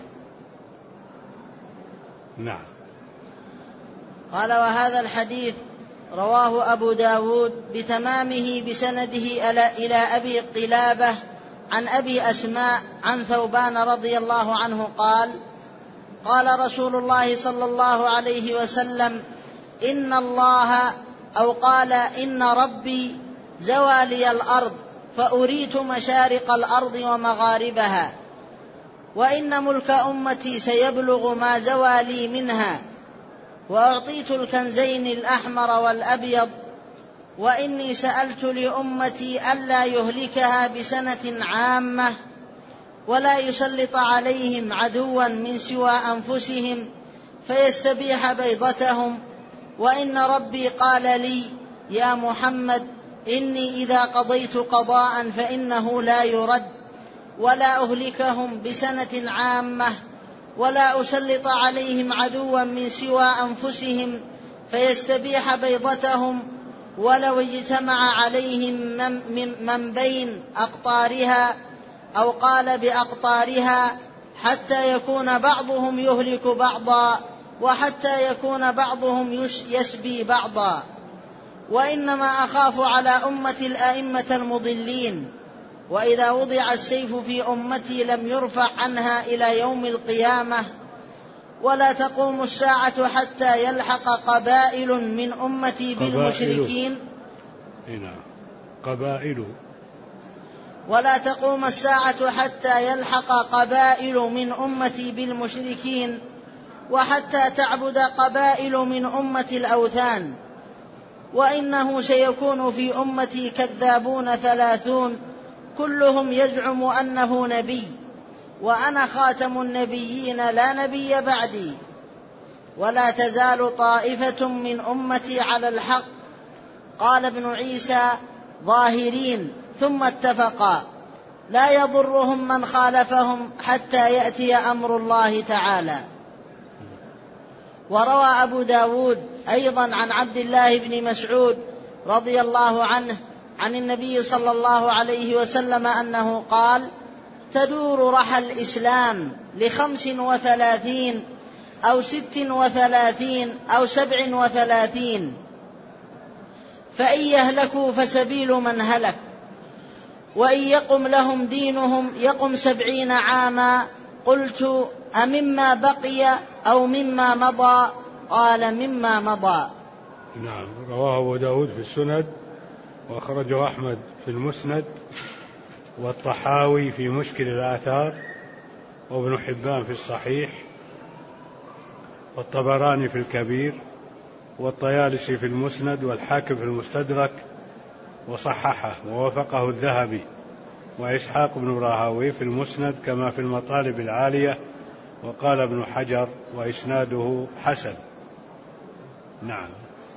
نعم. قال وهذا الحديث رواه أبو داود بتمامه بسنده إلى أبي قلابة عن أبي أسماء عن ثوبان رضي الله عنه قال قال رسول الله صلى الله عليه وسلم إن الله أو قال إن ربي زوى لي الأرض فأريت مشارق الأرض ومغاربها، وإن ملك أمتي سيبلغ ما زوى لي منها، وأعطيت الكنزين الأحمر والأبيض، وإني سألت لأمتي ألا يهلكها بسنة عامة ولا يسلط عليهم عدوا من سوى أنفسهم فيستبيح بيضتهم. وإن ربي قال لي: يا محمد، إني إذا قضيت قضاء فإنه لا يرد، ولا أهلكهم بسنة عامة، ولا أسلط عليهم عدوا من سوى أنفسهم فيستبيح بيضتهم، ولو اجتمع عليهم من بين أقطارها، أو قال بأقطارها، حتى يكون بعضهم يهلك بعضا، وحتى يكون بعضهم يسبي بعضا. وإنما أخاف على أمة الأئمة المضلين، وإذا وضع السيف في أمتي لم يرفع عنها إلى يوم القيامة. ولا تقوم الساعة حتى يلحق قبائل من أمتي بالمشركين. ولا تقوم الساعة حتى يلحق قبائل من أمتي بالمشركين، وحتى تعبد قبائل من أمة الأوثان. وإنه سيكون في أمتي كذابون 30 كلهم يزعم أنه نبي، وأنا خاتم النبيين لا نبي بعدي. ولا تزال طائفة من أمتي على الحق، قال ابن عيسى: ظاهرين ثم اتفقا، لا يضرهم من خالفهم حتى يأتي أمر الله تعالى. وروى أبو داود أيضا عن عبد الله بن مسعود رضي الله عنه عن النبي صلى الله عليه وسلم أنه قال: تدور رحى الإسلام 35 أو 36 أو 37، فإن يهلكوا فسبيل من هلك، وإن يقم لهم دينهم يقم 70 عاما. قلت: أمما بقي أو مما مضى؟ قال: مما مضى. نعم. رواه أبو داود في السند، وأخرجه أحمد في المسند، والطحاوي في مشكل الآثار، وابن حبان في الصحيح، والطبراني في الكبير، والطيالسي في المسند، والحاكم في المستدرك وصححه ووافقه الذهبي، وإسحاق بن راهويه في المسند كما في المطالب العالية، وقال ابن حجر: وإسناده حسن. نعم.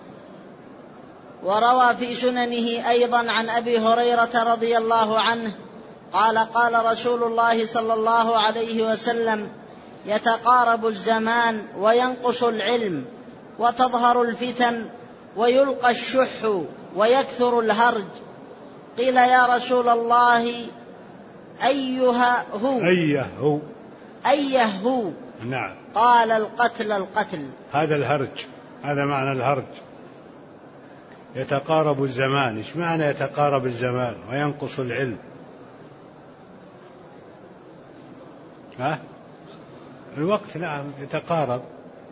وروى في سننه أيضا عن أبي هريرة رضي الله عنه قال: قال رسول الله صلى الله عليه وسلم: يتقارب الزمان وينقص العلم، وتظهر الفتن، ويلقى الشح، ويكثر الهرج. قيل: يا رسول الله أيه هو؟ نعم. قال: القتل. هذا الهرج، هذا معنى الهرج. يتقارب الزمان. إيش معنى يتقارب الزمان وينقص العلم؟ الوقت نعم يتقارب،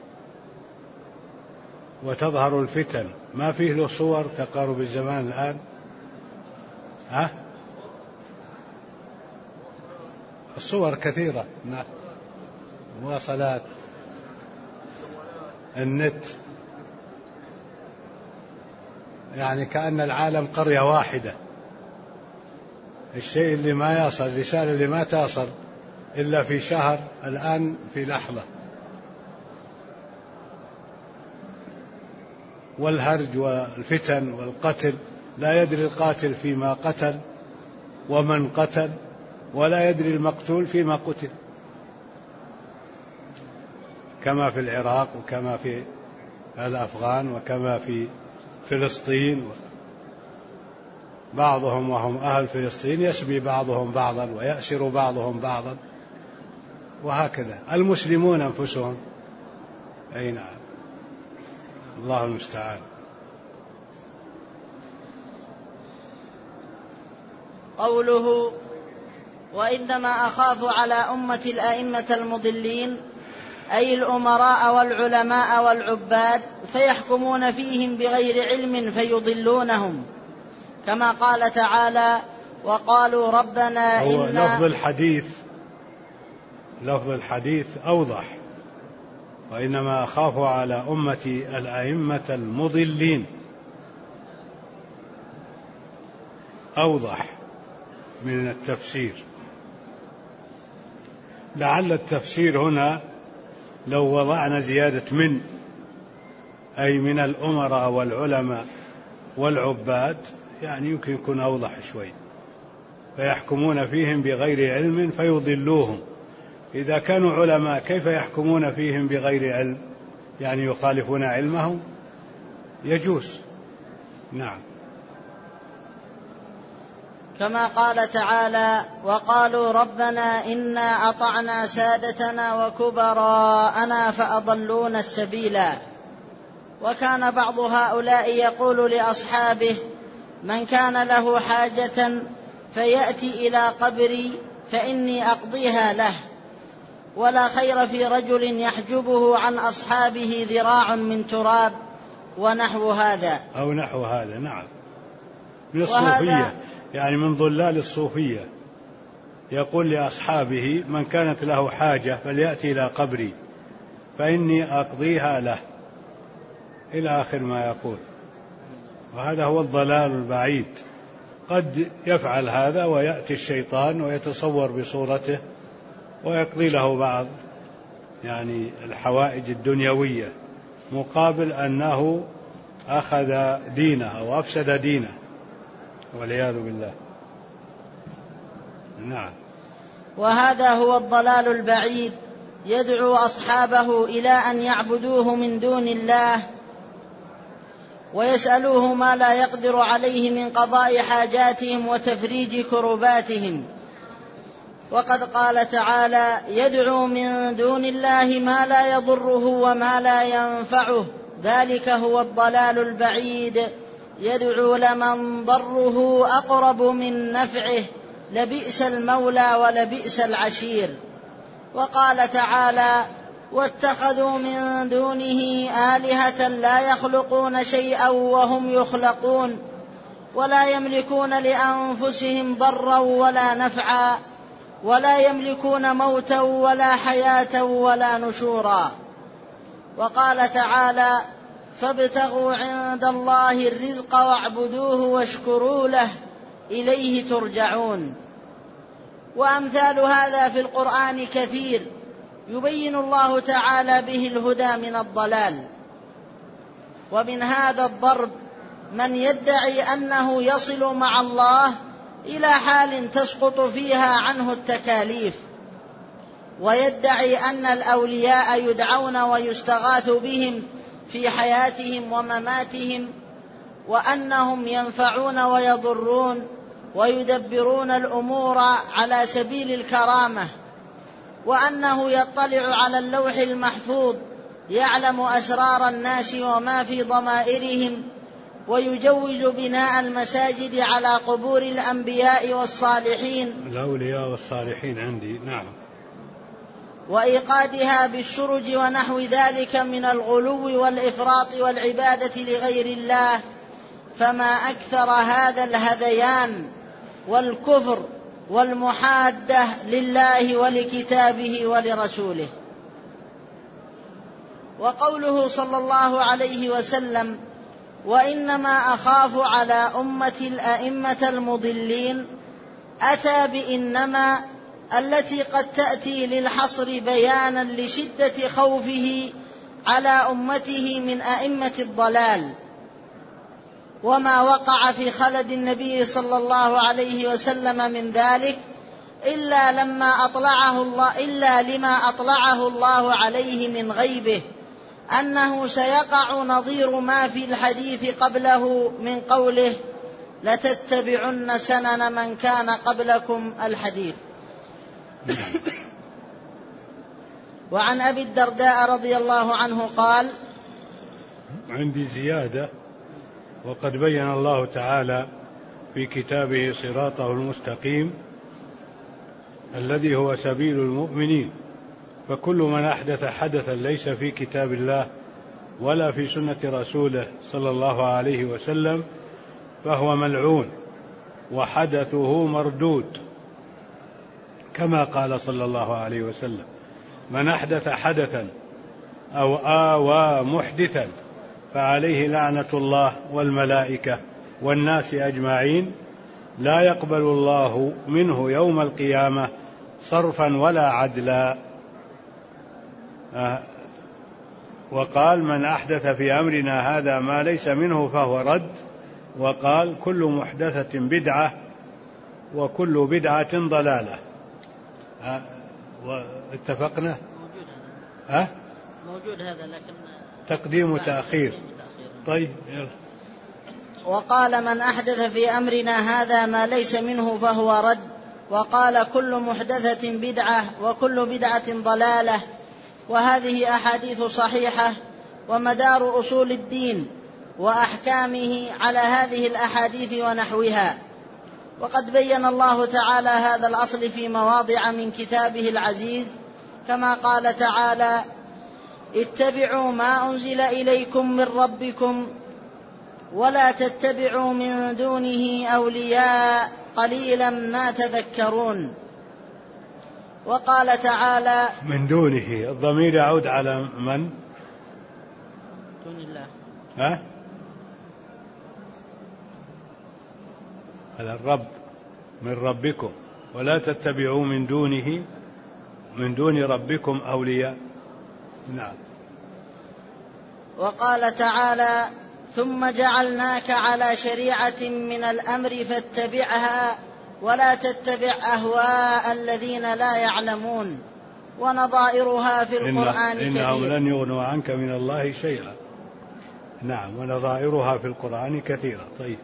وتظهر الفتن. ما فيه له صور تقارب الزمان الآن؟ الصور كثيرة. نعم. مواصلات، النت، يعني كأن العالم قرية واحدة. الشيء اللي ما يصل، الرسالة اللي ما تصل إلا في شهر، الآن في لحظة. والهرج والفتن والقتل، لا يدري القاتل فيما قتل ومن قتل، ولا يدري المقتول فيما قتل، كما في العراق، وكما في الأفغان، وكما في فلسطين. بعضهم وهم أهل فلسطين يسبي بعضهم بعضا ويأسر بعضهم بعضا، وهكذا المسلمون أنفسهم. أي نعم. الله المستعان. قوله: وإنما أخاف على أمة الأئمة المضلين، أي الأمراء والعلماء والعباد، فيحكمون فيهم بغير علم فيضلونهم، كما قال تعالى: وقالوا ربنا إنا. لفظ الحديث أوضح: وإنما أخاف على أمتي الأئمة المضلين، أوضح من التفسير. لعل التفسير هنا لو وضعنا زيادة من، أي من الأمراء والعلماء والعباد، يعني يمكن يكون أوضح شوي. فيحكمون فيهم بغير علم فيضلوهم. إذا كانوا علماء كيف يحكمون فيهم بغير علم؟ يعني يخالفون علمهم؟ يجوز. نعم. كما قال تعالى: وقالوا ربنا إنا أطعنا سادتنا وكبراءنا فأضلونا السبيلا. وكان بعض هؤلاء يقول لأصحابه: من كان له حاجة فيأتي إلى قبري فإني أقضيها له، ولا خير في رجل يحجبه عن أصحابه ذراع من تراب، ونحو هذا أو نحو هذا. نعم، من الصوفية، يعني من ضلال الصوفية. يقول لأصحابه: من كانت له حاجة فليأتي إلى قبري فإني أقضيها له، إلى آخر ما يقول. وهذا هو الضلال البعيد. قد يفعل هذا ويأتي الشيطان ويتصور بصورته ويقضي له بعض يعني الحوائج الدنيوية، مقابل أنه أخذ دينه أو أفسد دينه، والعياذ بالله. نعم. وهذا هو الضلال البعيد، يدعو أصحابه إلى أن يعبدوه من دون الله ويسألوه ما لا يقدر عليه من قضاء حاجاتهم وتفريج كرباتهم. وقد قال تعالى: يدعو من دون الله ما لا يضره وما لا ينفعه، ذلك هو الضلال البعيد، يدعو لمن ضره أقرب من نفعه، لبئس المولى ولبئس العشير. وقال تعالى: واتخذوا من دونه آلهة لا يخلقون شيئا وهم يخلقون، ولا يملكون لأنفسهم ضرا ولا نفعا، ولا يملكون موتا ولا حياة ولا نشورا. وقال تعالى: فابتغوا عند الله الرزق واعبدوه واشكروا له إليه ترجعون. وأمثال هذا في القرآن كثير، يبين الله تعالى به الهدى من الضلال. ومن هذا الضرب من يدعي أنه يصل مع الله إلى حال تسقط فيها عنه التكاليف، ويدعي أن الأولياء يدعون ويستغاث بهم في حياتهم ومماتهم، وأنهم ينفعون ويضرون ويدبرون الأمور على سبيل الكرامة، وأنه يطلع على اللوح المحفوظ يعلم أسرار الناس وما في ضمائرهم، ويجوز بناء المساجد على قبور الأنبياء والصالحين، الأولياء والصالحين عندي. نعم. وإيقادها بالشرج ونحو ذلك من الغلو والإفراط والعبادة لغير الله. فما أكثر هذا الهذيان والكفر والمحادة لله ولكتابه ولرسوله. وقوله صلى الله عليه وسلم: وإنما أخاف على أمة الأئمة المضلين، أتى بإنما التي قد تأتي للحصر بيانا لشدة خوفه على أمته من أئمة الضلال، وما وقع في خلد النبي صلى الله عليه وسلم من ذلك إلا لما أطلعه الله عليه من غيبه، أنه سيقع نظير ما في الحديث قبله من قوله: لتتبعن سنن من كان قبلكم الحديث. وعن أبي الدرداء رضي الله عنه قال: عندي زيادة: وقد بين الله تعالى في كتابه صراطه المستقيم الذي هو سبيل المؤمنين، فكل من أحدث حدثا ليس في كتاب الله ولا في سنة رسوله صلى الله عليه وسلم فهو ملعون وحدثه مردود، كما قال صلى الله عليه وسلم: من أحدث حدثا أو آوى محدثا فعليه لعنة الله والملائكة والناس أجمعين، لا يقبل الله منه يوم القيامة صرفا ولا عدلا. وقال من أحدث في أمرنا هذا ما ليس منه فهو رد، وقال كل محدثة بدعة وكل بدعة ضلالة. واتفقنا موجود هذا لكن تقديم وتأخير. طيب يلا. وقال من أحدث في أمرنا هذا ما ليس منه فهو رد، وقال كل محدثة بدعة وكل بدعة ضلالة. وهذه أحاديث صحيحة، ومدار أصول الدين وأحكامه على هذه الأحاديث ونحوها. وقد بين الله تعالى هذا الأصل في مواضع من كتابه العزيز، كما قال تعالى: اتبعوا ما أنزل إليكم من ربكم ولا تتبعوا من دونه أولياء قليلا ما تذكرون. وقال تعالى: من دونه، الضمير يعود على من؟ دون الله. على الرب، من ربكم، ولا تتبعوا من دونه، من دون ربكم أولياء. نعم. وقال تعالى: ثم جعلناك على شريعة من الأمر فاتبعها ولا تتبع أهواء الذين لا يعلمون. ونظائرها في القرآن كثير. إنهم لن يغنوا عنك من الله شيئا. نعم. ونظائرها في القرآن كثيرة. طيب.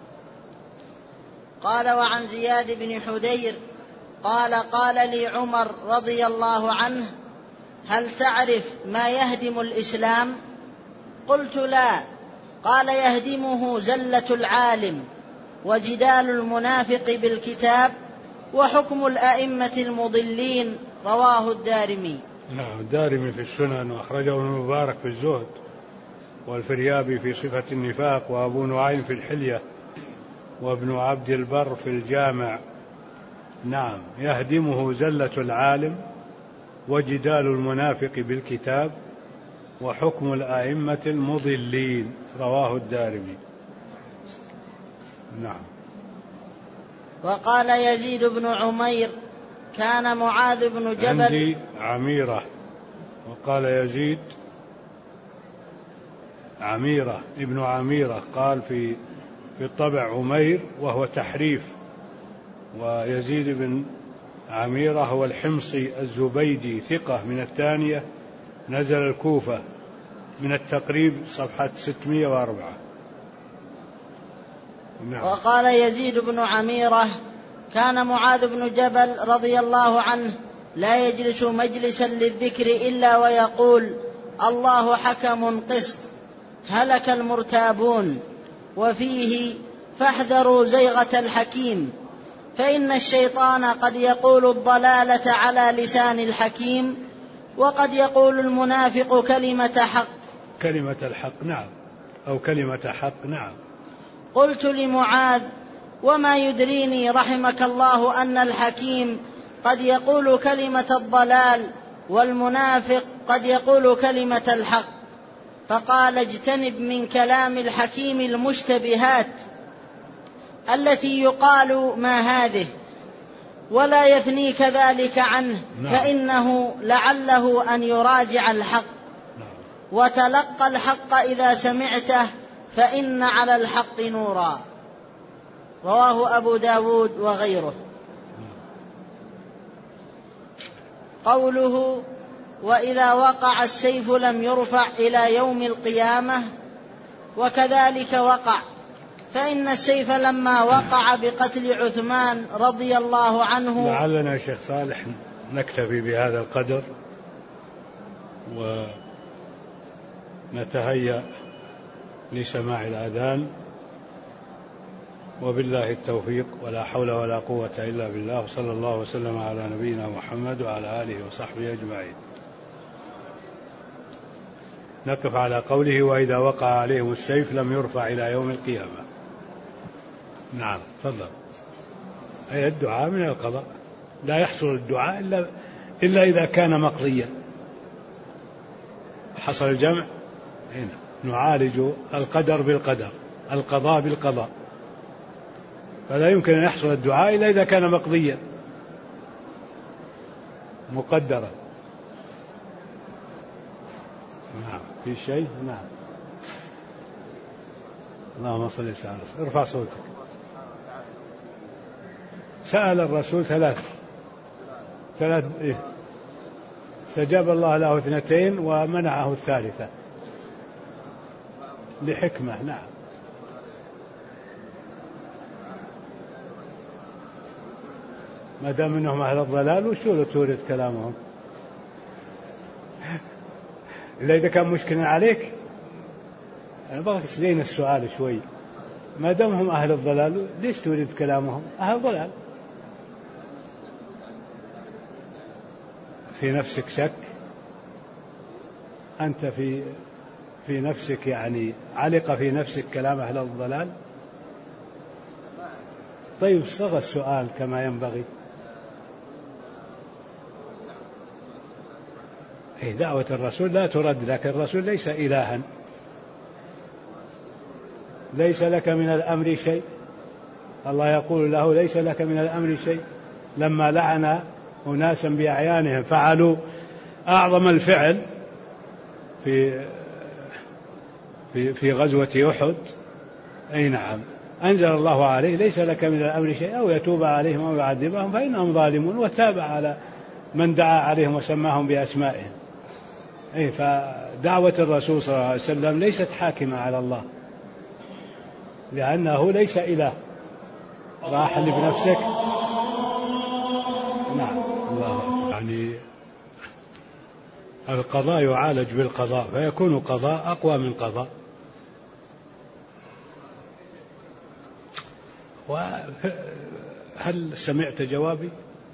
قال: وعن زياد بن حدير قال: قال لي عمر رضي الله عنه: هل تعرف ما يهدم الإسلام؟ قلت: لا. قال: يهدمه زلة العالم وجدال المنافق بالكتاب وحكم الأئمة المضلين. رواه الدارمي. نعم. الدارمي في السنن، وأخرجه ابن المبارك في الزهد، والفريابي في صفة النفاق، وأبو نعيم في الحلية، وابن عبد البر في الجامع. نعم. يهدمه زلة العالم وجدال المنافق بالكتاب وحكم الأئمة المضلين. رواه الدارمي. نعم. وقال يزيد بن عمير: كان معاذ بن جبل. عندي عميرة، وقال يزيد عميرة ابن عميرة، قال في الطبع عمير وهو تحريف، ويزيد بن عميرة هو الحمصي الزبيدي، ثقة من الثانية، نزل الكوفة، من التقريب صفحة 604. نعم. وقال يزيد بن عميرة: كان معاذ بن جبل رضي الله عنه لا يجلس مجلسا للذكر إلا ويقول: الله حكم قسط، هلك المرتابون. وفيه: فاحذروا زيغة الحكيم، فإن الشيطان قد يقول الضلالة على لسان الحكيم، وقد يقول المنافق كلمة حق. كلمة الحق. نعم. أو كلمة حق. نعم. قلت لمعاذ: وما يدريني رحمك الله أن الحكيم قد يقول كلمة الضلال والمنافق قد يقول كلمة الحق. فقال: اجتنب من كلام الحكيم المشتبهات التي يقال ما هذه، ولا يثنيك ذلك عنه. نعم. فإنه لعله أن يراجع الحق. نعم. وتلقى الحق إذا سمعته، فإن على الحق نورا. رواه أبو داود وغيره. قوله: وإذا وقع السيف لم يرفع إلى يوم القيامة، وكذلك وقع، فإن السيف لما وقع بقتل عثمان رضي الله عنه. لعلنا شيخ صالح نكتفي بهذا القدر ونتهيأ لسماع الأذان، وبالله التوفيق، ولا حول ولا قوة إلا بالله، وصلى الله وسلم على نبينا محمد وعلى آله وصحبه أجمعين. نقف على قوله: وإذا وقع عليهم السيف لم يرفع إلى يوم القيامة. نعم. تفضل. أي الدعاء من القضاء، لا يحصل الدعاء إلا إذا كان مقضيا. حصل الجمع. هنا نعالج القدر بالقدر، القضاء بالقضاء، فلا يمكن أن يحصل الدعاء إلا إذا كان مقضيا مقدرا. نعم. في شيء. نعم. اللهم صل وسلم. ارفع صوتك. سأل الرسول ثلاث إيه؟ استجاب الله له 2 ومنعه 3 لحكمة. نعم. ما دام انهم اهل الضلال وشو تورد كلامهم؟ الا اذا كان مشكلا عليك انا بغيك تسلين السؤال شوي. ما دام هم اهل الضلال ليش تورد كلامهم؟ اهل الضلال. في نفسك شك؟ انت في نفسك يعني علق في نفسك كلام اهل الضلال؟ طيب صغ السؤال كما ينبغي. دعوة الرسول لا ترد، لكن الرسول ليس إلها، ليس لك من الأمر شيء. الله يقول له ليس لك من الأمر شيء. لما لعن أناسا بأعيانهم فعلوا أعظم الفعل في غزوة أحد، أي نعم، أنزل الله عليه ليس لك من الأمر شيء، أو يتوب عليهم أو يعذبهم فإنهم ظالمون، وتابع على من دعا عليهم وسماهم بأسمائهم. فدعوة الرسول صلى الله عليه وسلم ليست حاكمة على الله، لأنه ليس إله. راح اللي بنفسك. نعم. الله. يعني القضاء يعالج بالقضاء، فيكون قضاء أقوى من قضاء. وهل سمعت جوابي؟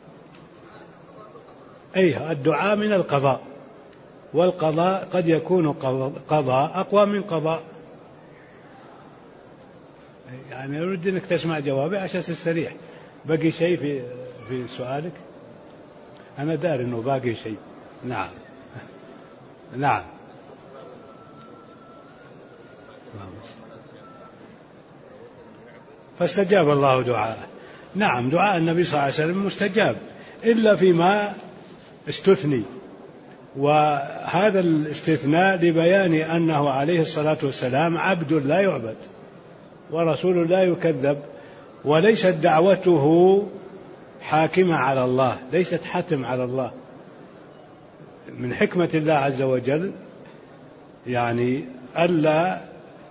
الدعاء من القضاء، والقضاء قد يكون قضاء أقوى من قضاء. يعني أريد أنك تسمع جوابي عشان تستريح. باقي شيء في سؤالك؟ أنا داري أنه باقي شيء. نعم. نعم. فاستجاب الله دعاءه. نعم، دعاء النبي صلى الله عليه وسلم مستجاب إلا فيما استثني، وهذا الاستثناء لبيان أنه عليه الصلاة والسلام عبد لا يعبد ورسول لا يكذب، وليست دعوته حاكمة على الله، ليست حتم على الله. من حكمة الله عز وجل يعني ألا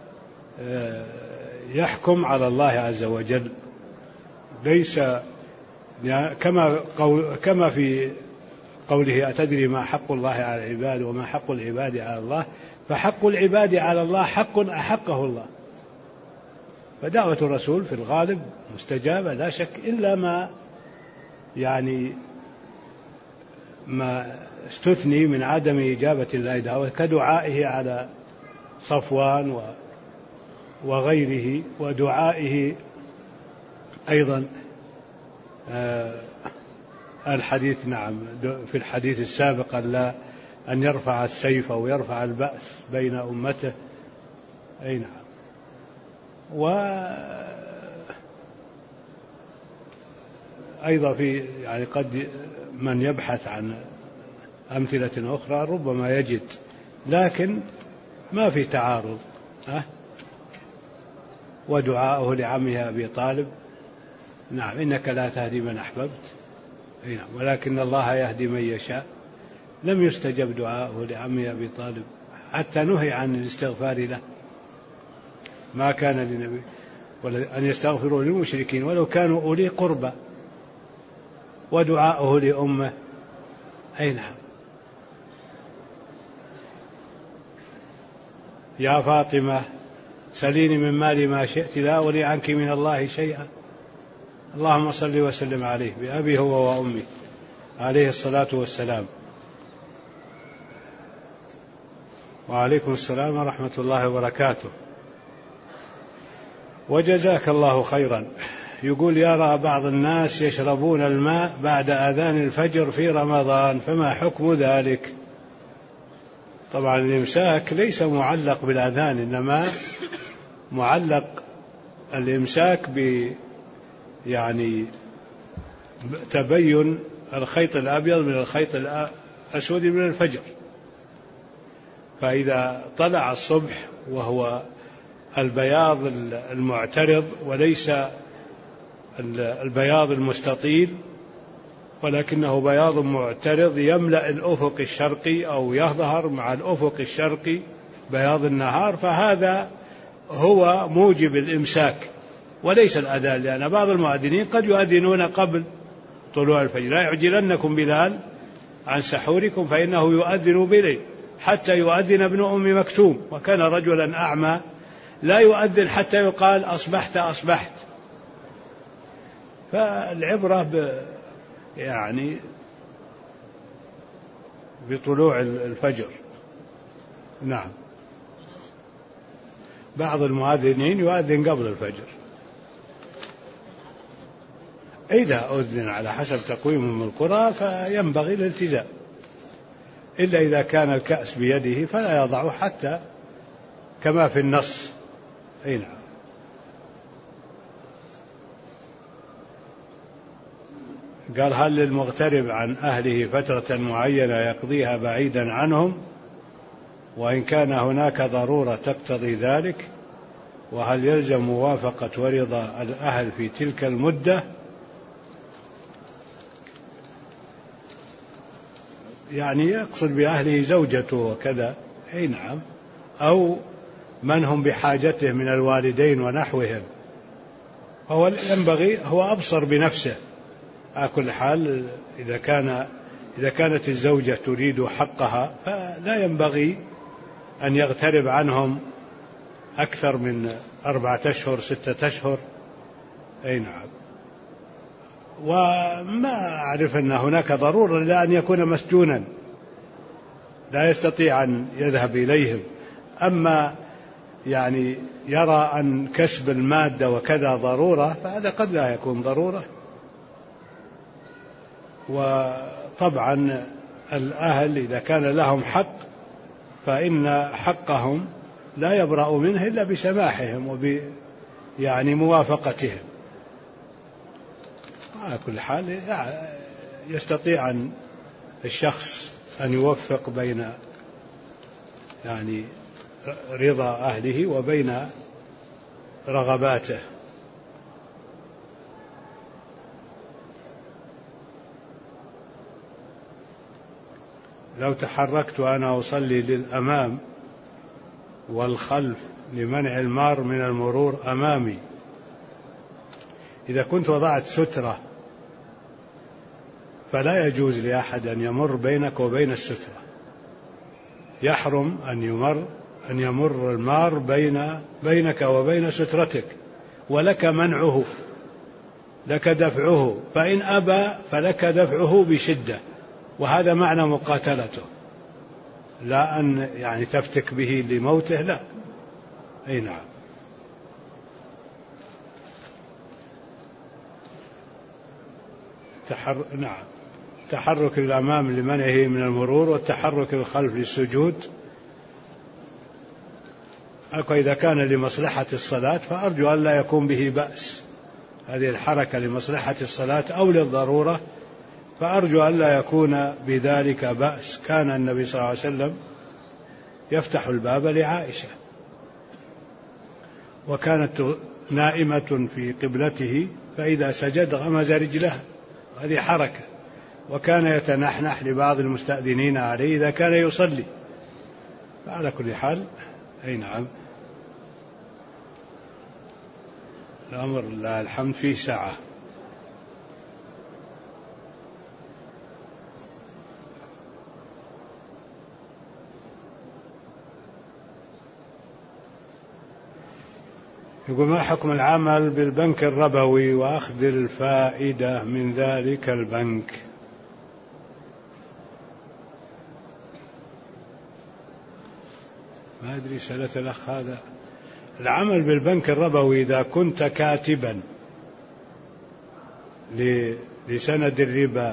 يحكم على الله عز وجل، ليس كما في قوله أتدري ما حق الله على العباد وما حق العباد على الله، فحق العباد على الله حق أحقه الله. فدعوة الرسول في الغالب مستجابة لا شك، إلا ما استثني من عدم إجابة الله دعوة، كدعائه على صفوان وغيره، ودعائه أيضا الحديث. نعم، في الحديث السابق أن يرفع السيف أو يرفع البأس بين أمته. أي نعم. وأيضا يعني قد من يبحث عن أمثلة أخرى ربما يجد، لكن ما في تعارض. ودعاءه لعمه أبي طالب. نعم، إنك لا تهدي من أحببت، ولكن الله يهدي من يشاء. لم يستجب دعاءه لعمه أبي طالب حتى نهي عن الاستغفار له. ما كان للنبي أن يستغفروا للمشركين ولو كانوا أولي قربى. ودعاءه لأمه. أي نعم. يا فاطمة سليني من مالي ما شئت لا أغني عنك من الله شيئا. اللهم صل وسلم عليه بأبي هو وأمي عليه الصلاة والسلام. وعليكم السلام ورحمة الله وبركاته. وجزاك الله خيرا. يقول يرى بعض الناس يشربون الماء بعد أذان الفجر في رمضان، فما حكم ذلك؟ طبعا الإمساك ليس معلق بالأذان، إنما معلق الإمساك يعني تبين الخيط الأبيض من الخيط الأسود من الفجر. فإذا طلع الصبح وهو البياض المعترض وليس البياض المستطيل ولكنه بياض معترض يملأ الأفق الشرقي أو يظهر مع الأفق الشرقي بياض النهار، فهذا هو موجب الإمساك وليس الأذان، لأن بعض المؤذنين قد يؤذنون قبل طلوع الفجر. لا يعجلنكم بلال عن سحوركم فإنه يؤذن بليل حتى يؤذن ابن أم مكتوم، وكان رجلا أعمى لا يؤذن حتى يقال أصبحت أصبحت. فالعبرة يعني بطلوع الفجر. نعم، بعض المؤذنين يؤذن قبل الفجر إذا أذن على حسب تقويم القرى فينبغي الالتزام، إلا إذا كان الكأس بيده فلا يضعه حتى كما في النص. أي نعم. قال: هل للمغترب عن أهله فترة معينة يقضيها بعيدا عنهم وإن كان هناك ضرورة تقتضي ذلك؟ وهل يلزم موافقة ورضا الأهل في تلك المدة؟ يعني يقصد بأهله زوجته وكذا. أي نعم، أو من هم بحاجته من الوالدين ونحوهم. هو ينبغي، هو أبصر بنفسه على كل حال. إذا كانت الزوجة تريد حقها فلا ينبغي أن يغترب عنهم أكثر من 4 أشهر 6 أشهر. أي نعم. وما أعرف أن هناك ضرورة لأن يكون مسجونا لا يستطيع أن يذهب إليهم. أما يعني يرى أن كسب المادة وكذا ضرورة فهذا قد لا يكون ضرورة. وطبعا الأهل إذا كان لهم حق فإن حقهم لا يبرأ منه إلا بسماحهم يعني موافقتهم. على كل حال يستطيع أن الشخص أن يوفق بين يعني رضا أهله وبين رغباته. لو تحركت وأنا أصلي للأمام والخلف لمنع المار من المرور أمامي، إذا كنت وضعت سترة فلا يجوز لأحد أن يمر بينك وبين السترة، يحرم أن يمر المار بينك وبين سترتك، ولك منعه، لك دفعه، فإن أبى فلك دفعه بشدة، وهذا معنى مقاتلته، لا أن يعني تفتك به لموته، لا. أي نعم. نعم، تحرك الأمام لمنعه من المرور والتحرك الخلف للسجود. إذا كان لمصلحة الصلاة فأرجو أن لا يكون به بأس، هذه الحركة لمصلحة الصلاة أو للضرورة فأرجو أن لا يكون بذلك بأس. كان النبي صلى الله عليه وسلم يفتح الباب لعائشة وكانت نائمة في قبلته فإذا سجد غمز رجلها، هذه حركة، وكان يتنحنح لبعض المستأذنين عليه إذا كان يصلي. فعلى كل حال أي نعم، الأمر لله الحمد فيه ساعة. يقول: ما حكم العمل بالبنك الربوي وأخذ الفائدة من ذلك البنك؟ ما أدري سألة الأخ هذا. العمل بالبنك الربوي إذا كنت كاتبا لسند الربا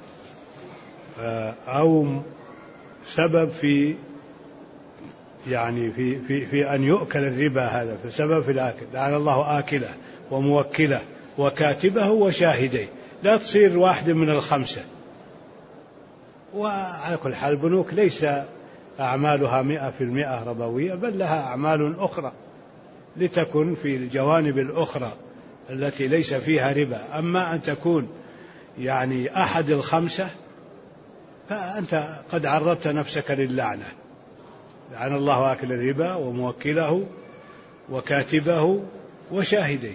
أو سبب في يعني في أن يؤكل الربا، هذا فسبب في الآكل، لعن الله آكله وموكله وكاتبه وشاهديه، لا تصير واحد من الخمسة. وعلى كل حال البنوك ليس أعمالها 100% ربوية، بل لها أعمال أخرى لتكن في الجوانب الأخرى التي ليس فيها ربا. أما أن تكون يعني أحد الخمسة فأنت قد عرضت نفسك للعنة، لعن الله آكل الربا وموكله وكاتبه وشاهديه.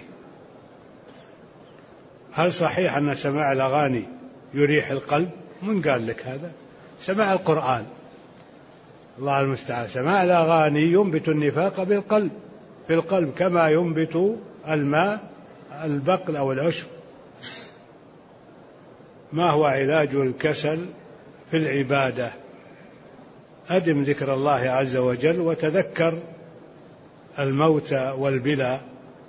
هل صحيح أن سماع الأغاني يريح القلب؟ من قال لك هذا؟ سماع القرآن، الله المستعان. سماع الأغاني ينبت النفاق في القلب كما ينبت الماء البقل أو العشب. ما هو علاج الكسل في العبادة؟ أدم ذكر الله عز وجل وتذكر الموت والبلاء.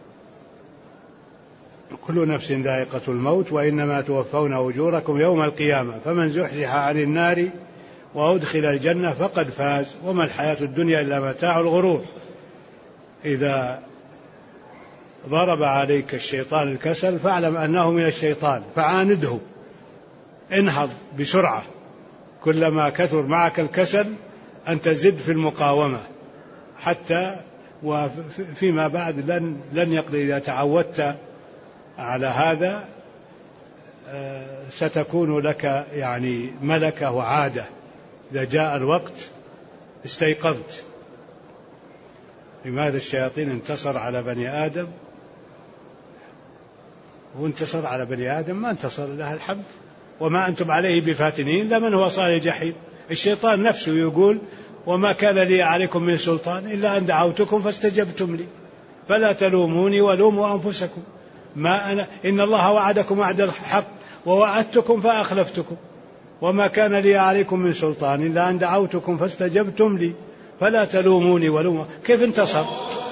كل نفس ذائقة الموت وإنما توفون أجوركم يوم القيامة فمن زحزح عن النار وأدخل الجنة فقد فاز وما الحياة الدنيا إلا متاع الغرور. إذا ضرب عليك الشيطان الكسل فاعلم أنه من الشيطان فعانده، انهض بسرعة. كلما كثر معك الكسل أنت زد في المقاومة، حتى وفيما بعد لن يقضي. إذا تعودت على هذا ستكون لك يعني ملكة وعادة. إذا جاء الوقت استيقظت. لماذا الشياطين انتصر على بني آدم؟ وانتصر على بني آدم ما انتصر لها الحمد، وما أنتم عليه بفاتنين لمن هو صال الجحيم. الشيطان نفسه يقول وما كان لي عليكم من سلطان إلا أن دعوتكم فاستجبتم لي فلا تلوموني ولوموا أنفسكم ما أنا إن الله وعدكم وعد الحق ووعدتكم فأخلفتكم وما كان لي عليكم من سلطان إلا أن دعوتكم فاستجبتم لي فلا تلوموني ولوموا. كيف انتصر؟